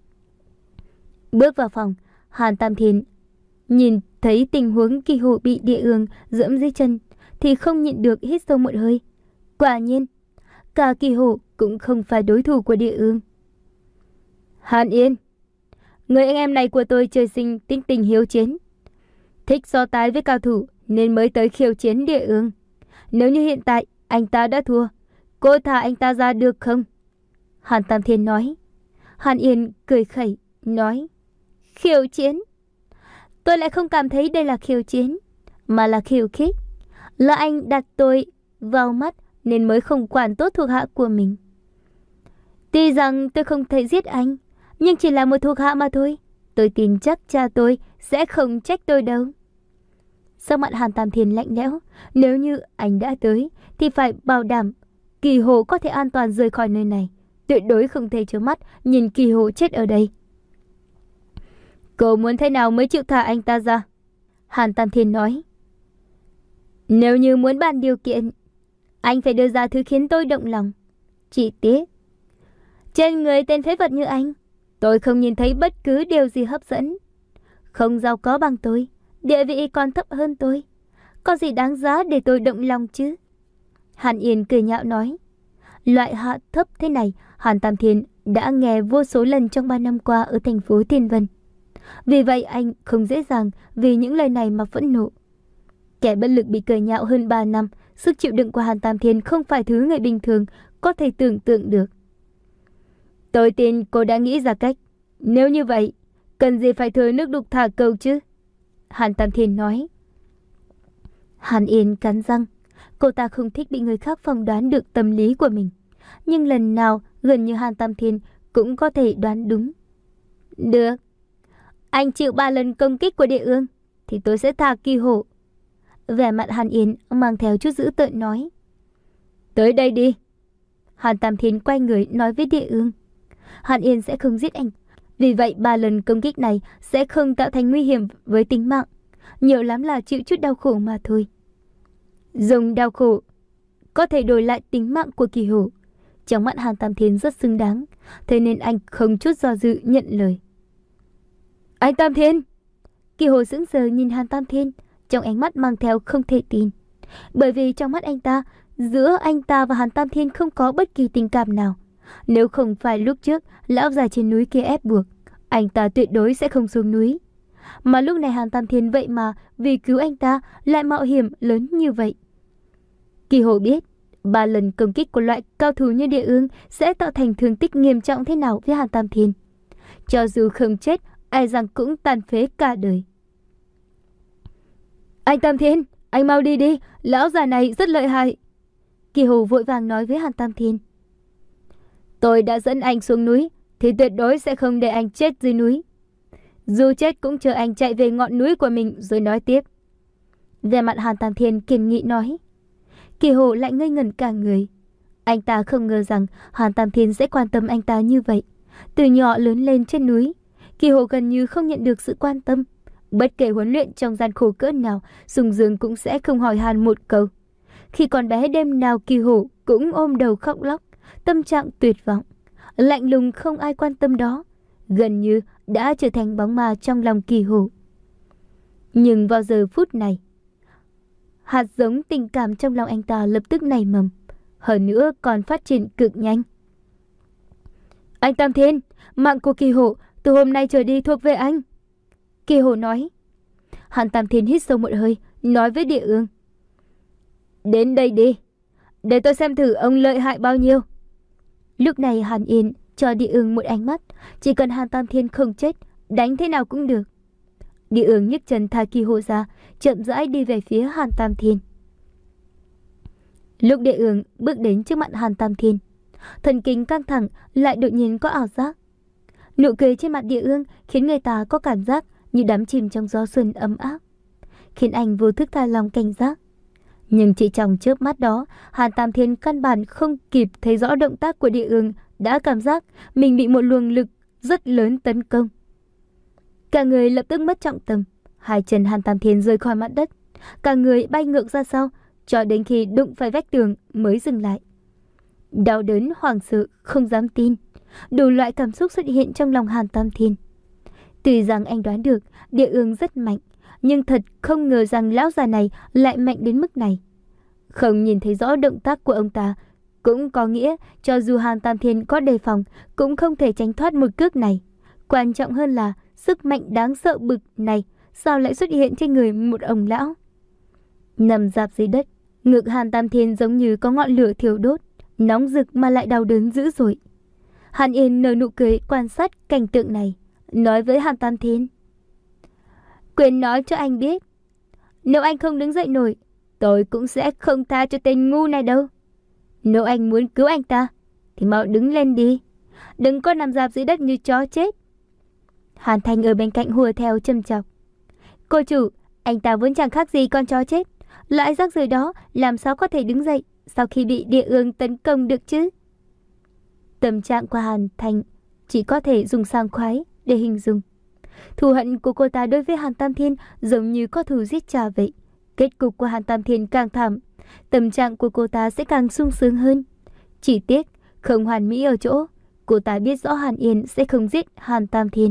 Bước vào phòng, Hàn Tam Thiên nhìn thấy tình huống Kỳ Hổ bị Địa Ương dẫm dưới chân thì không nhịn được hít sâu một hơi. Quả nhiên, cả Kỳ Hổ cũng không phải đối thủ của Địa Ương. Hàn Yên, người anh em này của tôi trời sinh tính tình hiếu chiến, thích so tài với cao thủ nên mới tới khiêu chiến Địa Ương. Nếu như hiện tại anh ta đã thua, cô thả anh ta ra được không? Hàn Tam Thiên nói. Hàn Yên cười khẩy nói. Khiêu chiến? Tôi lại không cảm thấy đây là khiêu chiến, mà là khiêu khích. Là anh đặt tôi vào mắt nên mới không quản tốt thuộc hạ của mình. Tuy rằng tôi không thể giết anh, nhưng chỉ là một thuộc hạ mà thôi. Tôi tin chắc cha tôi sẽ không trách tôi đâu. Sắc mặt Hàn Tam Thiên lạnh lẽo. Nếu như anh đã tới thì phải bảo đảm Kỳ Hổ có thể an toàn rời khỏi nơi này. Tuyệt đối không thể trơ mắt nhìn Kỳ Hổ chết ở đây. Cậu muốn thế nào mới chịu thả anh ta ra? Hàn Tam Thiên nói. Nếu như muốn bàn điều kiện, anh phải đưa ra thứ khiến tôi động lòng. Chỉ tiếc, trên người tên phế vật như anh, tôi không nhìn thấy bất cứ điều gì hấp dẫn. Không giàu có bằng tôi, địa vị còn thấp hơn tôi, có gì đáng giá để tôi động lòng chứ? Hàn Yên cười nhạo nói. Loại hạ thấp thế này Hàn Tam Thiên đã nghe vô số lần trong ba năm qua ở thành phố Thiên Vân. Vì vậy anh không dễ dàng vì những lời này mà phẫn nộ. Kẻ bất lực bị cười nhạo hơn ba năm, sức chịu đựng của Hàn Tam Thiên không phải thứ người bình thường có thể tưởng tượng được. Tôi tin cô đã nghĩ ra cách. Nếu như vậy, cần gì phải thừa nước đục thả câu chứ? Hàn Tam Thiên nói. Hàn Yên cắn răng. Cô ta không thích bị người khác phỏng đoán được tâm lý của mình. Nhưng lần nào gần như Hàn Tam Thiên cũng có thể đoán đúng. Được. Anh chịu ba lần công kích của Địa Ương thì tôi sẽ thả Kỳ Hổ. Vẻ mặt Hàn Yên mang theo chút dữ tợn nói. Tới đây đi. Hàn Tam Thiên quay người nói với Địa Ương. Hàn Yên sẽ không giết anh. Vì vậy ba lần công kích này sẽ không tạo thành nguy hiểm với tính mạng. Nhiều lắm là chịu chút đau khổ mà thôi. Dùng đau khổ có thể đổi lại tính mạng của Kỳ Hổ. Trong mắt Hàn Tam Thiên rất xứng đáng, thế nên anh không chút do dự nhận lời. Anh Tam Thiên! Kỳ Hổ sững sờ nhìn Hàn Tam Thiên, trong ánh mắt mang theo không thể tin. Bởi vì trong mắt anh ta, giữa anh ta và Hàn Tam Thiên không có bất kỳ tình cảm nào. Nếu không phải lúc trước lão già trên núi kia ép buộc, anh ta tuyệt đối sẽ không xuống núi. Mà lúc này Hàn Tam Thiên vậy mà vì cứu anh ta lại mạo hiểm lớn như vậy. Kỳ Hổ biết ba lần công kích của loại cao thủ như Địa Ương sẽ tạo thành thương tích nghiêm trọng thế nào với Hàn Tam Thiên. Cho dù không chết, ai rằng cũng tàn phế cả đời. Anh Tam Thiên, anh mau đi đi, lão già này rất lợi hại. Kỳ Hổ vội vàng nói với Hàn Tam Thiên. Tôi đã dẫn anh xuống núi thì tuyệt đối sẽ không để anh chết dưới núi. Dù chết cũng chờ anh chạy về ngọn núi của mình rồi nói tiếp. Về mặt Hàn Tam Thiên kiên nghị nói. Kỳ Hổ lại ngây ngẩn cả người. Anh ta không ngờ rằng Hàn Tam Thiên sẽ quan tâm anh ta như vậy. Từ nhỏ lớn lên trên núi, Kỳ Hổ gần như không nhận được sự quan tâm. Bất kể huấn luyện trong gian khổ cỡ nào, Sùng Dương cũng sẽ không hỏi han một câu. Khi còn bé đêm nào Kỳ Hổ cũng ôm đầu khóc lóc, tâm trạng tuyệt vọng. Lạnh lùng không ai quan tâm đó, gần như đã trở thành bóng ma trong lòng Kỳ Hổ. Nhưng vào giờ phút này, hạt giống tình cảm trong lòng anh ta lập tức nảy mầm, hơn nữa còn phát triển cực nhanh. Anh Tam Thiên, Mạng của Kỳ Hổ từ hôm nay trở đi thuộc về anh. Kỳ Hổ nói. Hàn Tam Thiên hít sâu một hơi, nói với Địa Ương. Đến đây đi, để tôi xem thử ông lợi hại bao nhiêu. Lúc này Hàn Yên cho Địa Ương một ánh mắt, chỉ cần Hàn Tam Thiên không chết, đánh thế nào cũng được. Địa Ương nhấc chân thả Kỳ Hổ ra, chậm rãi đi về phía Hàn Tam Thiên. Lúc Địa Ương bước đến trước mặt Hàn Tam Thiên, thần kinh căng thẳng lại đột nhiên có ảo giác. Nụ cười trên mặt Địa Ương khiến người ta có cảm giác như đắm chìm trong gió xuân ấm áp, khiến anh vô thức tha lòng cảnh giác. Nhưng chỉ trong chớp mắt đó, Hàn Tam Thiên căn bản không kịp thấy rõ động tác của Địa Ương, đã cảm giác mình bị một luồng lực rất lớn tấn công. Cả người lập tức mất trọng tâm, hai chân Hàn Tam Thiên rơi khỏi mặt đất, cả người bay ngược ra sau, cho đến khi đụng phải vách tường mới dừng lại. Đau đớn, hoảng sợ, không dám tin, đủ loại cảm xúc xuất hiện trong lòng Hàn Tam Thiên. Tuy rằng anh đoán được Địa Ương rất mạnh, nhưng thật không ngờ rằng lão già này lại mạnh đến mức này. Không nhìn thấy rõ động tác của ông ta, cũng có nghĩa cho dù Hàn Tam Thiên có đề phòng cũng không thể tránh thoát một cước này. Quan trọng hơn là sức mạnh đáng sợ bực này sao lại xuất hiện trên người một ông lão. Nằm rạp dưới đất, ngực Hàn Tam Thiên giống như có ngọn lửa thiêu đốt, nóng rực mà lại đau đớn dữ dội. Hàn Yên nở nụ cười quan sát cảnh tượng này, nói với Hàn Tam Thiên. Quyền nói cho anh biết, nếu anh không đứng dậy nổi, tôi cũng sẽ không tha cho tên ngu này đâu. Nếu anh muốn cứu anh ta, thì mau đứng lên đi, đừng có nằm rạp dưới đất như chó chết. Hàn Thành ở bên cạnh hùa theo châm chọc. Cô chủ, anh ta vốn chẳng khác gì con chó chết, loại rác rưởi đó làm sao có thể đứng dậy sau khi bị Địa Ương tấn công được chứ? Tâm trạng của Hàn Thành chỉ có thể dùng sảng khoái để hình dung. Thù hận của cô ta đối với Hàn Tam Thiên giống như có thù giết cha vậy. Kết cục của Hàn Tam Thiên càng thảm, tâm trạng của cô ta sẽ càng sung sướng hơn. Chỉ tiếc không hoàn mỹ ở chỗ cô ta biết rõ Hàn Yên sẽ không giết Hàn Tam Thiên.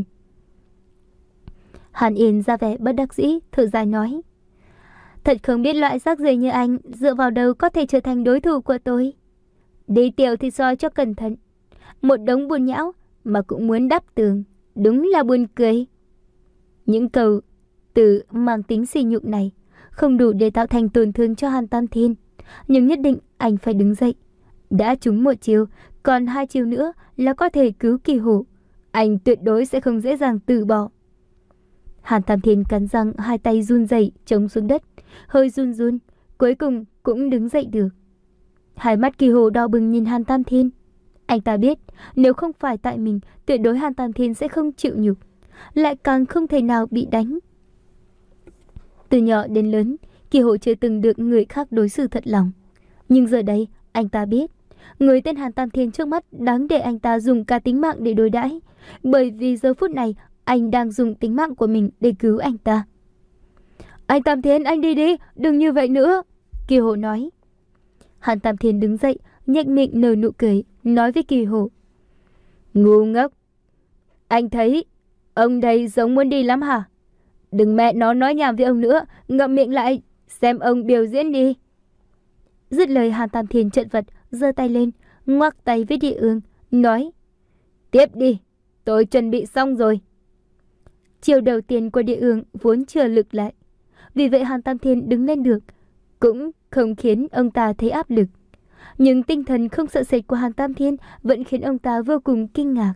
Hàn Yên ra vẻ bất đắc dĩ, thở dài nói. Thật không biết loại rác rưởi như anh dựa vào đâu có thể trở thành đối thủ của tôi. Đi tiểu thì soi cho cẩn thận, một đống bùn nhão mà cũng muốn đắp tường, đúng là buồn cười. Những câu từ mang tính sỉ nhục này không đủ để tạo thành tổn thương cho Hàn Tam Thiên, nhưng nhất định anh phải đứng dậy. Đã trúng một chiều, còn hai chiều nữa là có thể cứu Kỳ Hổ. Anh tuyệt đối sẽ không dễ dàng từ bỏ. Hàn Tam Thiên cắn răng, hai tay run rẩy chống xuống đất, hơi run run, cuối cùng cũng đứng dậy được. Hai mắt Kỳ Hổ đỏ bừng nhìn Hàn Tam Thiên. Anh ta biết nếu không phải tại mình, tuyệt đối Hàn Tam Thiên sẽ không chịu nhục, lại càng không thể nào bị đánh. Từ nhỏ đến lớn, Kỳ Hổ chưa từng được người khác đối xử thật lòng. Nhưng giờ đây, anh ta biết, người tên Hàn Tam Thiên trước mắt đáng để anh ta dùng cả tính mạng để đối đãi, bởi vì giờ phút này anh đang dùng tính mạng của mình để cứu anh ta. Anh Tam Thiên, anh đi đi, đừng như vậy nữa, Kỳ Hổ nói. Hàn Tam Thiên đứng dậy, nhếch miệng nở nụ cười, nói với Kỳ Hổ. Ngu ngốc, anh thấy ông đây giống muốn đi lắm hả? Đừng mẹ nó nói nhảm với ông nữa, ngậm miệng lại, xem ông biểu diễn đi. Dứt lời, Hàn Tam Thiên chật vật, giơ tay lên, ngoắc tay với Địa Ương, nói. Tiếp đi, tôi chuẩn bị xong rồi. Chiều đầu tiên của Địa Ương vốn chưa lực lại, vì vậy Hàn Tam Thiên đứng lên được, cũng không khiến ông ta thấy áp lực. Nhưng tinh thần không sợ sệt của Hàn Tam Thiên vẫn khiến ông ta vô cùng kinh ngạc.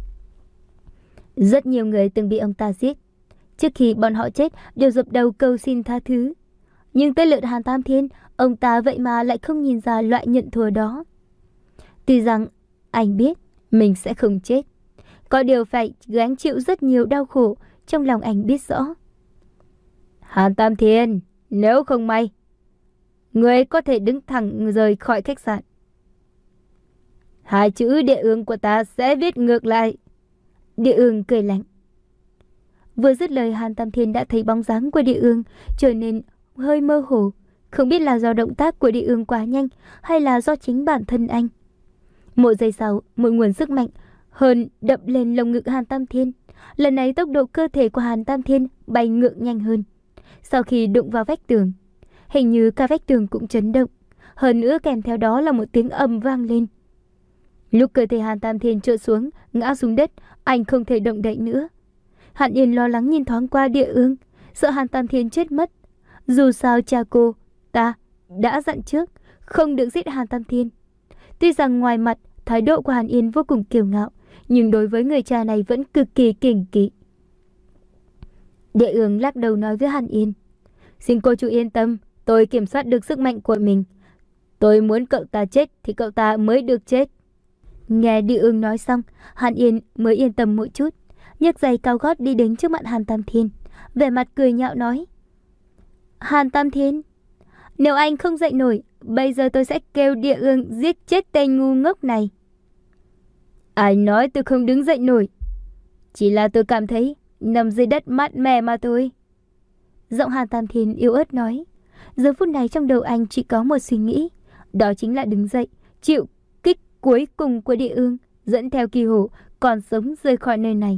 Rất nhiều người từng bị ông ta giết, trước khi bọn họ chết đều dập đầu cầu xin tha thứ. Nhưng tới lượt Hàn Tam Thiên, ông ta vậy mà lại không nhìn ra loại nhận thua đó. Tuy rằng anh biết mình sẽ không chết, có điều phải gánh chịu rất nhiều đau khổ, trong lòng anh biết rõ. Hàn Tam Thiên, nếu không may, người có thể đứng thẳng rời khỏi khách sạn. Hai chữ Địa Ương của ta sẽ viết ngược lại. Địa Ương cười lạnh. Vừa dứt lời, Hàn Tam Thiên đã thấy bóng dáng của Địa Ương trở nên hơi mơ hồ, không biết là do động tác của Địa Ương quá nhanh hay là do chính bản thân anh. Một giây sau, một nguồn sức mạnh hơn đập lên lồng ngực Hàn Tam Thiên. Lần này tốc độ cơ thể của Hàn Tam Thiên bay ngược nhanh hơn. Sau khi đụng vào vách tường, hình như cả vách tường cũng chấn động, hơn nữa kèm theo đó là một tiếng ầm vang lên. Lúc cơ thể Hàn Tam Thiên trượt xuống, ngã xuống đất, anh không thể động đậy nữa. Hàn Yên lo lắng nhìn thoáng qua Địa Ương, sợ Hàn Tam Thiên chết mất. Dù sao cha cô ta đã dặn trước không được giết Hàn Tam Thiên. Tuy rằng ngoài mặt thái độ của Hàn Yên vô cùng kiêu ngạo, nhưng đối với người cha này vẫn cực kỳ kiêng kỵ. Địa Ương lắc đầu nói với Hàn Yên, xin cô chú yên tâm, tôi kiểm soát được sức mạnh của mình. Tôi muốn cậu ta chết thì cậu ta mới được chết. Nghe Địa Ương nói xong, Hàn Yên mới yên tâm một chút, nhấc giày cao gót đi đến trước mặt Hàn Tam Thiên, vẻ mặt cười nhạo nói, Hàn Tam Thiên, nếu anh không dậy nổi, bây giờ tôi sẽ kêu Địa Ương giết chết tên ngu ngốc này. Ai nói tôi không đứng dậy nổi? Chỉ là tôi cảm thấy nằm dưới đất mát mẻ mà thôi. Giọng Hàn Tam Thiên yếu ớt nói. Giờ phút này trong đầu anh chỉ có một suy nghĩ, đó chính là đứng dậy, chịu kích cuối cùng của Địa Ương, dẫn theo Kỳ Hổ còn sống rời khỏi nơi này.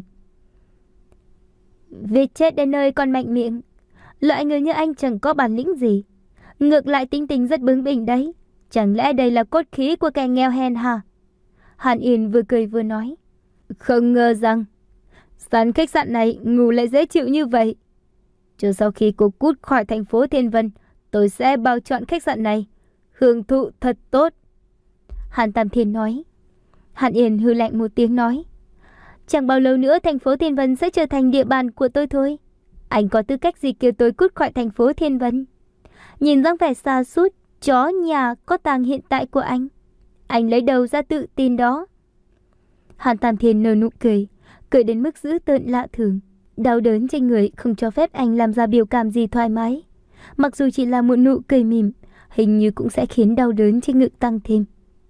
Vịt chết đến nơi còn mạnh miệng. Loại người như anh chẳng có bản lĩnh gì, ngược lại tính tình rất bướng bỉnh đấy. Chẳng lẽ đây là cốt khí của kẻ nghèo hèn hả? Hàn Yên vừa cười vừa nói, không ngờ rằng sàn khách sạn này ngủ lại dễ chịu như vậy. Chờ sau khi cô cút khỏi thành phố Thiên Vân, tôi sẽ bao trọn khách sạn này, hưởng thụ thật tốt. Hàn Tam Thiên nói. Hàn Yên hừ lạnh một tiếng nói, chẳng bao lâu nữa thành phố Thiên Vân sẽ trở thành địa bàn của tôi thôi. Anh có tư cách gì kêu tôi cút khỏi thành phố Thiên Vân? Nhìn dáng vẻ xa sút chó nhà có tàng hiện tại của anh, anh lấy đầu ra tự tin đó. Hàn Tam Thiên nở nụ cười, cười đến mức dữ tợn lạ thường. Đau đớn trên người không cho phép anh làm ra biểu cảm gì thoải mái. Mặc dù chỉ là một nụ cười mỉm, hình như cũng sẽ khiến đau đớn trên ngực tăng thêm.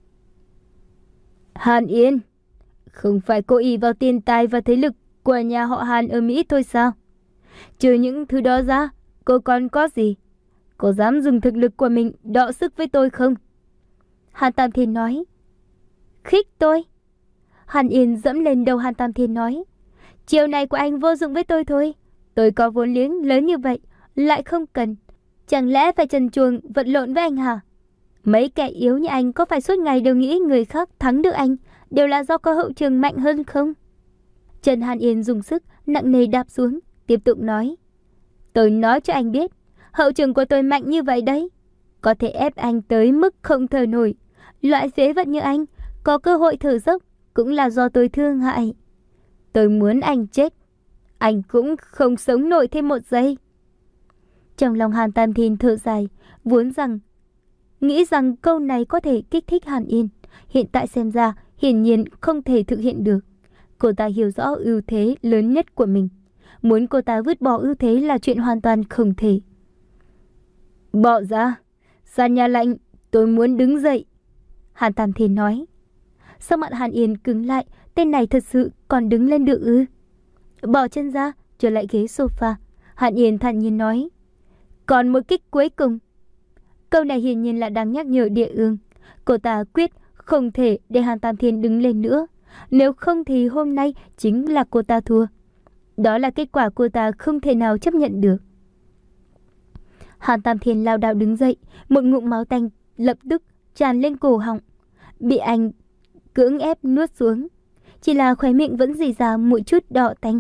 Hàn Yên, không phải cô ý vào tiền tài và thế lực của nhà họ Hàn ở Mỹ thôi sao? Trừ những thứ đó ra, cô còn có gì? Cô dám dùng thực lực của mình đọ sức với tôi không? Hàn Tam Thiên nói. Khích tôi? Hàn Yên dẫm lên đầu Hàn Tam Thiên nói, chiều này của anh vô dụng với tôi thôi. Tôi có vốn liếng lớn như vậy, lại không cần. Chẳng lẽ phải trần truồng vật lộn với anh hả? Mấy kẻ yếu như anh có phải suốt ngày đều nghĩ người khác thắng được anh đều là do có hậu trường mạnh hơn không? Chân Hàn Yên dùng sức nặng nề đạp xuống, tiếp tục nói, tôi nói cho anh biết, hậu trường của tôi mạnh như vậy đấy, có thể ép anh tới mức không thở nổi. Loại phế vật như anh có cơ hội thở dốc cũng là do tôi thương hại. Tôi muốn anh chết, anh cũng không sống nổi thêm một giây. Trong lòng Hàn Tam Thiên thở dài, vốn rằng nghĩ rằng câu này có thể kích thích Hàn Yên, hiện tại xem ra hiển nhiên không thể thực hiện được. Cô ta hiểu rõ ưu thế lớn nhất của mình, muốn cô ta vứt bỏ ưu thế là chuyện hoàn toàn không thể. Bỏ ra, sàn nhà lạnh, tôi muốn đứng dậy. Hàn Tam Thiên nói. Sắc mặt Hàn Yên cứng lại, tên này thật sự còn đứng lên được ư? Bỏ chân ra, trở lại ghế sofa. Hàn Yên thản nhiên nói, còn một kích cuối cùng. Câu này hiển nhiên là đang nhắc nhở Địa Ương. Cô ta quyết không thể để Hàn Tam Thiên đứng lên nữa, nếu không thì hôm nay chính là cô ta thua. Đó là kết quả cô ta không thể nào chấp nhận được. Hàn Tam Thiên lao đao đứng dậy, một ngụm máu tanh lập tức tràn lên cổ họng, bị anh cưỡng ép nuốt xuống, chỉ là khóe miệng vẫn rỉ ra một chút đỏ tanh.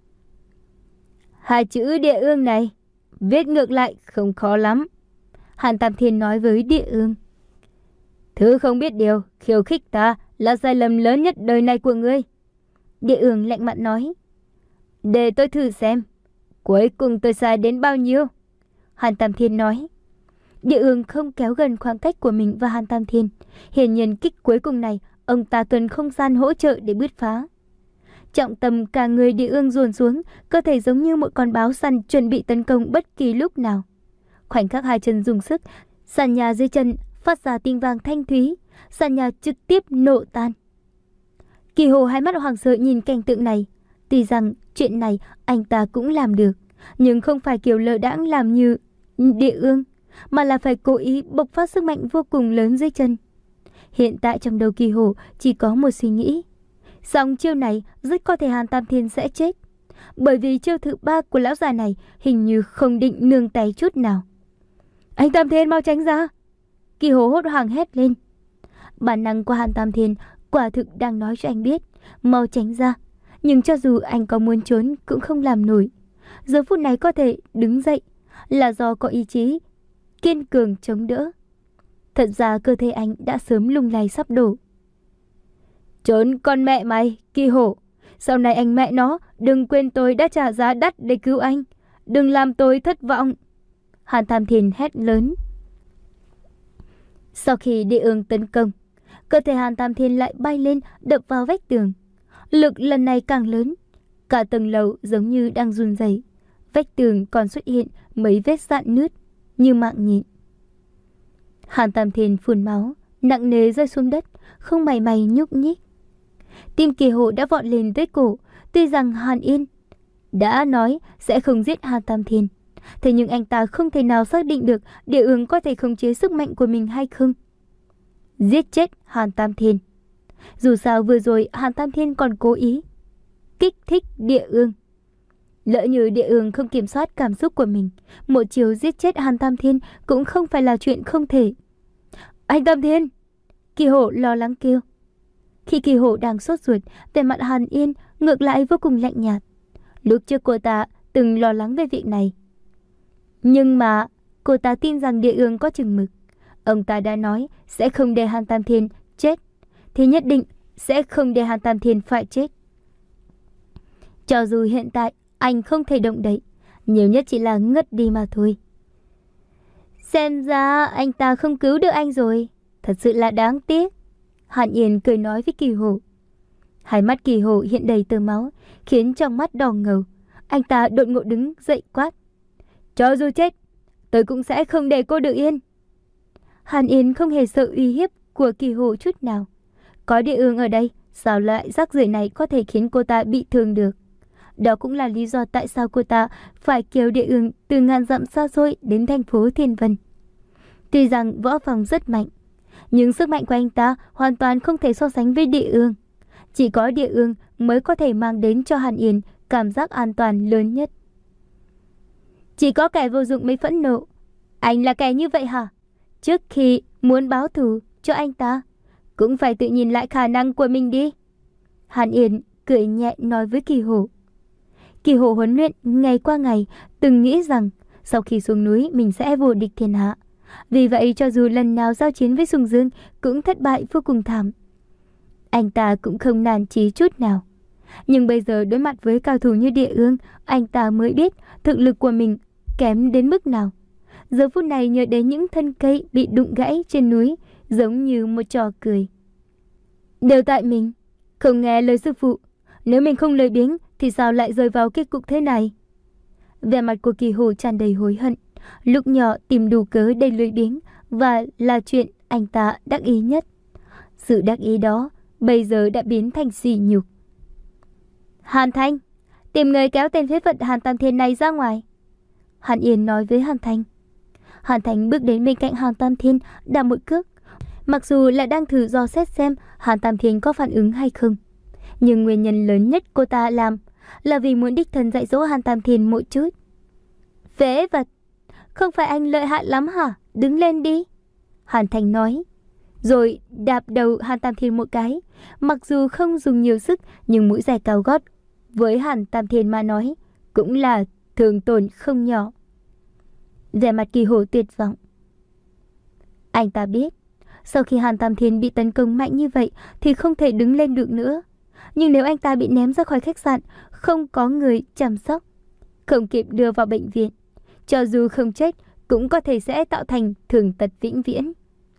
Hai chữ Địa Ương này viết ngược lại không khó lắm, Hàn Tam Thiên nói với Địa Ương. Thứ không biết điều, khiêu khích ta là sai lầm lớn nhất đời này của ngươi. Địa Ương lạnh mặt nói. Để tôi thử xem, cuối cùng tôi sai đến bao nhiêu? Hàn Tam Thiên nói. Địa Ương không kéo gần khoảng cách của mình và Hàn Tam Thiên. Hiển nhiên kích cuối cùng này, ông ta cần không gian hỗ trợ để bứt phá. Trọng tâm cả người Địa Ương dồn xuống, cơ thể giống như một con báo săn chuẩn bị tấn công bất kỳ lúc nào. Khoảnh khắc hai chân dùng sức, sàn nhà dưới chân phát ra tiếng vang thanh thúy, sàn nhà trực tiếp nổ tan. Kỳ Hồ hai mắt hoảng sợ nhìn cảnh tượng này. Tuy rằng chuyện này anh ta cũng làm được, nhưng không phải kiểu lơ đãng làm như Địa Ương, mà là phải cố ý bộc phát sức mạnh vô cùng lớn dưới chân. Hiện tại trong đầu Kỳ Hồ chỉ có một suy nghĩ. Song chiêu này rất có thể Hàn Tam Thiên sẽ chết, bởi vì chiêu thứ ba của lão già này hình như không định nương tay chút nào. Anh Tam Thiên mau tránh ra! Kỳ Hồ hốt hoảng hét lên. Bản năng của Hàn Tam Thiên quả thực đang nói cho anh biết, mau tránh ra. Nhưng cho dù anh có muốn trốn cũng không làm nổi. Giờ phút này có thể đứng dậy là do có ý chí kiên cường chống đỡ. Thật ra cơ thể anh đã sớm lung lay sắp đổ. Trốn con mẹ mày, Kỳ Hổ. Sau này anh mẹ nó đừng quên tôi đã trả giá đắt để cứu anh. Đừng làm tôi thất vọng. Hàn Tam Thiên hét lớn. Sau khi địa ương tấn công, cơ thể Hàn Tam Thiên lại bay lên đập vào vách tường. Lực lần này càng lớn. Cả tầng lầu giống như đang run rẩy. Vách tường còn xuất hiện mấy vết rạn nứt như mạng nhện. Hàn Tam Thiên phun máu, nặng nề rơi xuống đất, không mảy may nhúc nhích. Tim Kỳ Hổ đã vọt lên tới cổ. Tuy rằng Hàn Yên đã nói sẽ không giết Hàn Tam Thiên, thế nhưng anh ta không thể nào xác định được địa ương có thể khống chế sức mạnh của mình hay không. Giết chết Hàn Tam Thiên. Dù sao vừa rồi Hàn Tam Thiên còn cố ý kích thích địa ương. Lỡ như địa ương không kiểm soát cảm xúc của mình, một chiều giết chết Hàn Tam Thiên cũng không phải là chuyện không thể. Anh Tam Thiên! Kỳ Hổ lo lắng kêu. Khi Kỳ Hổ đang sốt ruột, vẻ mặt Hàn Yên ngược lại vô cùng lạnh nhạt. Lúc trước cô ta từng lo lắng về việc này. Nhưng mà cô ta tin rằng địa ương có chừng mực. Ông ta đã nói sẽ không để Hàn Tam Thiên chết, thì nhất định sẽ không để Hàn Tam Thiên phải chết. Cho dù hiện tại anh không thể động đậy, nhiều nhất chỉ là ngất đi mà thôi. Xem ra anh ta không cứu được anh rồi. Thật sự là đáng tiếc. Hàn Yên cười nói với Kỳ Hổ. Hai mắt Kỳ Hổ hiện đầy tơ máu, khiến trong mắt đỏ ngầu. Anh ta đột ngột đứng dậy quát. Cho dù chết, tôi cũng sẽ không để cô được yên. Hàn Yên không hề sợ uy hiếp của Kỳ Hổ chút nào. Có địa ương ở đây, sao lại rác rưởi này có thể khiến cô ta bị thương được. Đó cũng là lý do tại sao cô ta phải kéo địa ương từ ngàn dặm xa xôi đến thành phố Thiên Vân. Tuy rằng võ phòng rất mạnh, nhưng sức mạnh của anh ta hoàn toàn không thể so sánh với địa ương. Chỉ có địa ương mới có thể mang đến cho Hàn Yên cảm giác an toàn lớn nhất. Chỉ có kẻ vô dụng mới phẫn nộ. Anh là kẻ như vậy hả? Trước khi muốn báo thù cho anh ta, cũng phải tự nhìn lại khả năng của mình đi. Hàn Yên cười nhẹ nói với Kỳ Hổ. Kỳ Hổ huấn luyện ngày qua ngày, từng nghĩ rằng sau khi xuống núi mình sẽ vô địch thiên hạ. Vì vậy cho dù lần nào giao chiến với Sùng Dương cũng thất bại vô cùng thảm. Anh ta cũng không nản chí chút nào. Nhưng bây giờ đối mặt với cao thủ như địa ương, anh ta mới biết thực lực của mình kém đến mức nào. Giờ phút này nhớ đến những thân cây bị đụng gãy trên núi, giống như một trò cười. Đều tại mình, không nghe lời sư phụ. Nếu mình không lười biếng thì sao lại rơi vào kết cục thế này? Vẻ mặt của Kỳ Hổ tràn đầy hối hận. Lúc nhỏ tìm đủ cớ để lười biếng và là chuyện anh ta đắc ý nhất. Sự đắc ý đó bây giờ đã biến thành sỉ nhục. Hàn Thanh, tìm người kéo tên phế vật Hàn Tam Thiên này ra ngoài. Hàn Yên nói với Hàn Thanh. Hàn Thanh bước đến bên cạnh Hàn Tam Thiên, đạp một cước. Mặc dù là đang thử dò xét xem Hàn Tam Thiên có phản ứng hay không, nhưng nguyên nhân lớn nhất cô ta làm là vì muốn đích thân dạy dỗ Hàn Tam Thiên một chút. Phế vật, không phải anh lợi hại lắm hả? Đứng lên đi. Hàn Thanh nói. Rồi đạp đầu Hàn Tam Thiên một cái. Mặc dù không dùng nhiều sức, nhưng mũi giày cao gót với Hàn Tam Thiên mà nói cũng là thương tổn không nhỏ. Vẻ mặt Kỳ Hổ tuyệt vọng. Anh ta biết sau khi Hàn Tam Thiên bị tấn công mạnh như vậy thì không thể đứng lên được nữa. Nhưng nếu anh ta bị ném ra khỏi khách sạn, không có người chăm sóc, không kịp đưa vào bệnh viện, cho dù không chết cũng có thể sẽ tạo thành thương tật vĩnh viễn.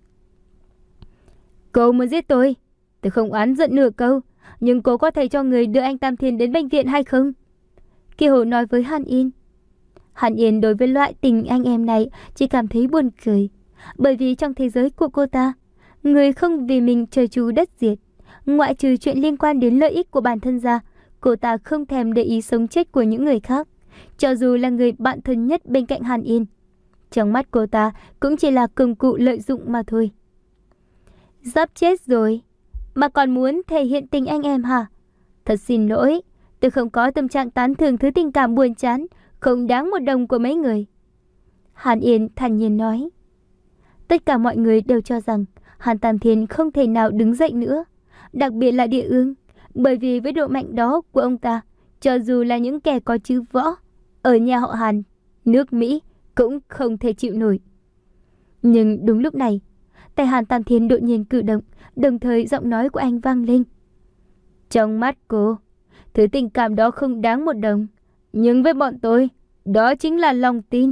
Cô muốn giết tôi, tôi không oán giận nửa câu, nhưng cô có thể cho người đưa anh Tam Thiên đến bệnh viện hay không? Kỳ Hổ nói với Hàn Yên. Hàn Yên đối với loại tình anh em này chỉ cảm thấy buồn cười. Bởi vì trong thế giới của cô ta, người không vì mình trời chu đất diệt. Ngoại trừ chuyện liên quan đến lợi ích của bản thân ra, cô ta không thèm để ý sống chết của những người khác. Cho dù là người bạn thân nhất bên cạnh Hàn Yên, trong mắt cô ta cũng chỉ là công cụ lợi dụng mà thôi. Sắp chết rồi mà còn muốn thể hiện tình anh em hả? Thật xin lỗi, tôi không có tâm trạng tán thưởng thứ tình cảm buồn chán, không đáng một đồng của mấy người. Hàn Yên thản nhiên nói. Tất cả mọi người đều cho rằng Hàn Tam Thiên không thể nào đứng dậy nữa. đặc biệt là Địa Ương, bởi vì với độ mạnh đó của ông ta, cho dù là những kẻ có chữ võ ở nhà họ Hàn, nước Mỹ cũng không thể chịu nổi. Nhưng đúng lúc này, tay Hàn Tam Thiên đột nhiên cử động, đồng thời giọng nói của anh vang lên. Trong mắt cô, thứ tình cảm đó không đáng một đồng, nhưng với bọn tôi, đó chính là lòng tin.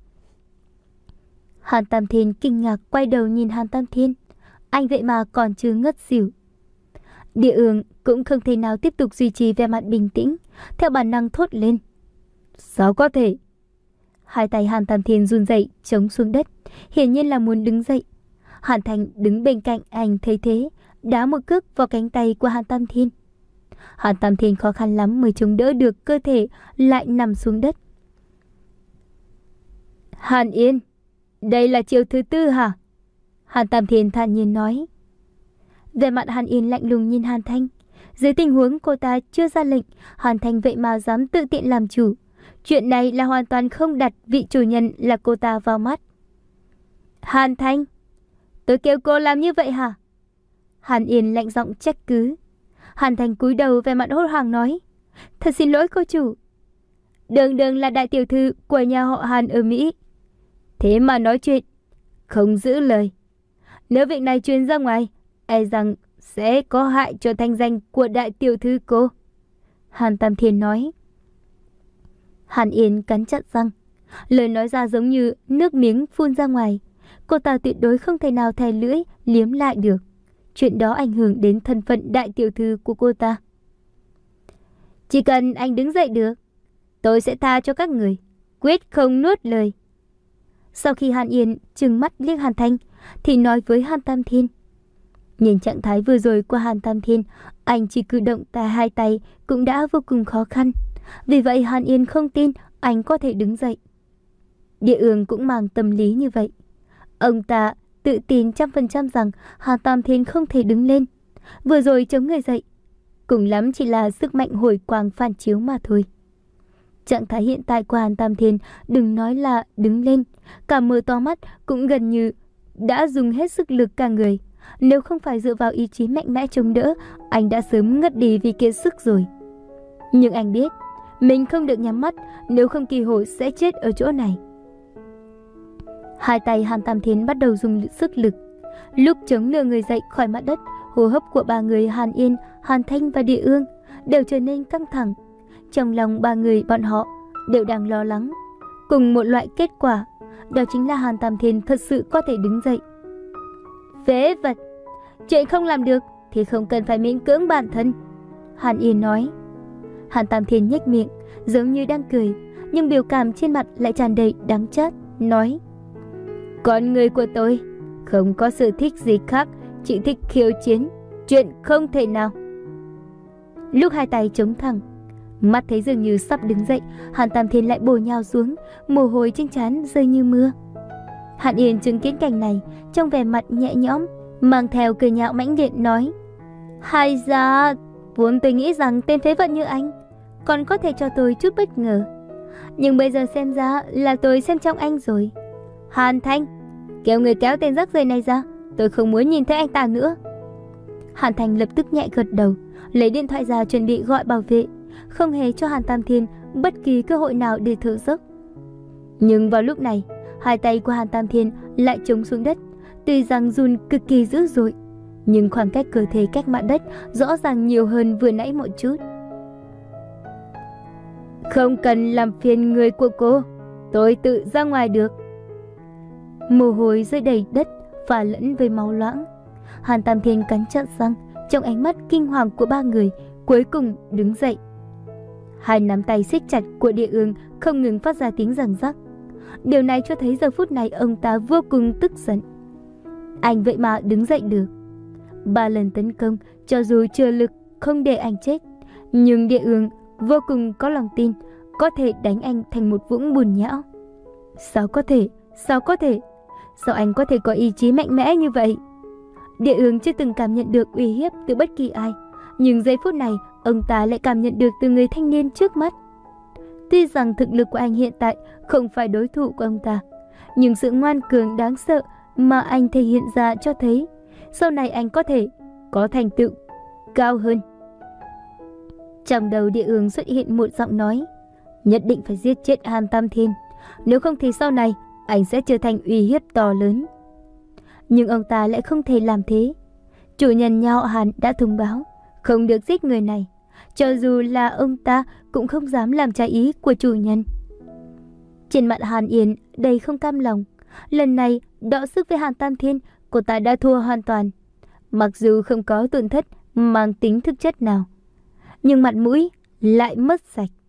Hàn Tam Thiên kinh ngạc quay đầu nhìn Hàn Tam Thiên, anh vậy mà còn chưa ngất xỉu. Địa Ương cũng không thể nào tiếp tục duy trì vẻ mặt bình tĩnh, theo bản năng thốt lên. Sao có thể? Hai tay Hàn Tam Thiên run rẩy chống xuống đất, hiển nhiên là muốn đứng dậy. Hàn Thành đứng bên cạnh anh thấy thế, đá một cước vào cánh tay của Hàn Tam Thiên. Hàn Tam Thiên khó khăn lắm mới chống đỡ được cơ thể lại nằm xuống đất. Hàn Yên, đây là chiêu thứ tư hả? Hàn Tam Thiên thản nhiên nói. Vẻ mặt Hàn Yên lạnh lùng nhìn Hàn Thanh. Dưới tình huống cô ta chưa ra lệnh, Hàn Thanh vậy mà dám tự tiện làm chủ. Chuyện này là hoàn toàn không đặt vị chủ nhân là cô ta vào mắt. Hàn Thanh, tôi kêu cô làm như vậy hả? Hàn Yên lạnh giọng trách cứ. Hàn Thanh cúi đầu vẻ mặt hốt hoảng nói. Thật xin lỗi cô chủ. Đường đường là đại tiểu thư của nhà họ Hàn ở Mỹ. Thế mà nói chuyện không giữ lời. Nếu việc này truyền ra ngoài, e rằng sẽ có hại cho thanh danh của đại tiểu thư cô. Hàn Tam Thiên nói. Hàn Yên cắn chặt răng. Lời nói ra giống như nước miếng phun ra ngoài. Cô ta tuyệt đối không thể nào thè lưỡi liếm lại được. Chuyện đó ảnh hưởng đến thân phận đại tiểu thư của cô ta. Chỉ cần anh đứng dậy được, tôi sẽ tha cho các người, quyết không nuốt lời. Sau khi Hàn Yên trừng mắt liếc Hàn Thanh, thì nói với Hàn Tam Thiên. Nhìn trạng thái vừa rồi của Hàn Tam Thiên, anh chỉ cử động tay hai tay cũng đã vô cùng khó khăn. Vì vậy Hàn Yên không tin anh có thể đứng dậy. Địa Ương cũng mang tâm lý như vậy. Ông ta tự tin trăm phần trăm rằng Hàn Tam Thiên không thể đứng lên. Vừa rồi chống người dậy, cùng lắm chỉ là sức mạnh hồi quang phản chiếu mà thôi. Trạng thái hiện tại của Hàn Tam Thiên đừng nói là đứng lên, cả mở to mắt cũng gần như đã dùng hết sức lực cả người. Nếu không phải dựa vào ý chí mạnh mẽ chống đỡ, anh đã sớm ngất đi vì kiệt sức rồi. Nhưng anh biết mình không được nhắm mắt, nếu không kỳ hội sẽ chết ở chỗ này. Hai tay Hàn Tam Thiên bắt đầu dùng sức lực. Lúc chống lừa người dậy khỏi mặt đất, hô hấp của ba người Hàn Yên, Hàn Thanh và Địa Ương đều trở nên căng thẳng. Trong lòng ba người bọn họ đều đang lo lắng cùng một loại kết quả, đó chính là Hàn Tam Thiên thật sự có thể đứng dậy. Phế vật, chuyện không làm được thì không cần phải miễn cưỡng bản thân, Hàn Yên nói. Hàn Tam Thiên nhếch miệng giống như đang cười, nhưng biểu cảm trên mặt lại tràn đầy đắng chát, nói. Con người của tôi không có sự thích gì khác, chỉ thích khiêu chiến, chuyện không thể nào. Lúc hai tay chống thẳng, mắt thấy dường như sắp đứng dậy, Hàn Tam Thiên lại bổ nhào xuống, mồ hôi trên trán rơi như mưa. Hàn Yên chứng kiến cảnh này, trong vẻ mặt nhẹ nhõm, mang theo cười nhạo mãnh liệt nói. Hay ra, vốn tôi nghĩ rằng tên phế vật như anh còn có thể cho tôi chút bất ngờ, nhưng bây giờ xem ra là tôi xem trong anh rồi. Hàn Thanh, kêu người kéo tên rác rưởi này ra, tôi không muốn nhìn thấy anh ta nữa. Hàn Thanh lập tức nhẹ gật đầu, lấy điện thoại ra chuẩn bị gọi bảo vệ, không hề cho Hàn Tam Thiên bất kỳ cơ hội nào để thở dốc. Nhưng vào lúc này, hai tay của Hàn Tam Thiên lại chống xuống đất, tuy rằng run cực kỳ dữ dội, nhưng khoảng cách cơ thể cách mặt đất rõ ràng nhiều hơn vừa nãy một chút. Không cần làm phiền người của cô, tôi tự ra ngoài được. Mồ hôi rơi đầy đất, pha lẫn với máu loãng. Hàn Tam Thiên cắn chặt răng, trong ánh mắt kinh hoàng của ba người, cuối cùng đứng dậy. Hai nắm tay siết chặt của Địa Ương không ngừng phát ra tiếng răng rắc. Điều này cho thấy giờ phút này ông ta vô cùng tức giận. Anh vậy mà đứng dậy được. Ba lần tấn công, cho dù chưa lực không để anh chết, nhưng Địa Ương vô cùng có lòng tin có thể đánh anh thành một vũng bùn nhão. Sao có thể? Sao có thể? Sao anh có thể có ý chí mạnh mẽ như vậy? Địa Ương chưa từng cảm nhận được uy hiếp từ bất kỳ ai, nhưng giây phút này ông ta lại cảm nhận được từ người thanh niên trước mắt. Tuy rằng thực lực của anh hiện tại không phải đối thủ của ông ta, nhưng sự ngoan cường đáng sợ mà anh thể hiện ra cho thấy sau này anh có thể có thành tựu cao hơn. Trong đầu Địa Ương xuất hiện một giọng nói, nhất định phải giết chết Hàn Tam Thiên, nếu không thì sau này anh sẽ trở thành uy hiếp to lớn. Nhưng ông ta lại không thể làm thế. Chủ nhân nhà họ Hàn đã thông báo không được giết người này, cho dù là ông ta cũng không dám làm trái ý của chủ nhân. Trên mặt Hàn Yên đầy không cam lòng. Lần này đọ sức với Hàn Tam Thiên, cô ta đã thua hoàn toàn. Mặc dù không có tổn thất mang tính thực chất nào, nhưng mặt mũi lại mất sạch.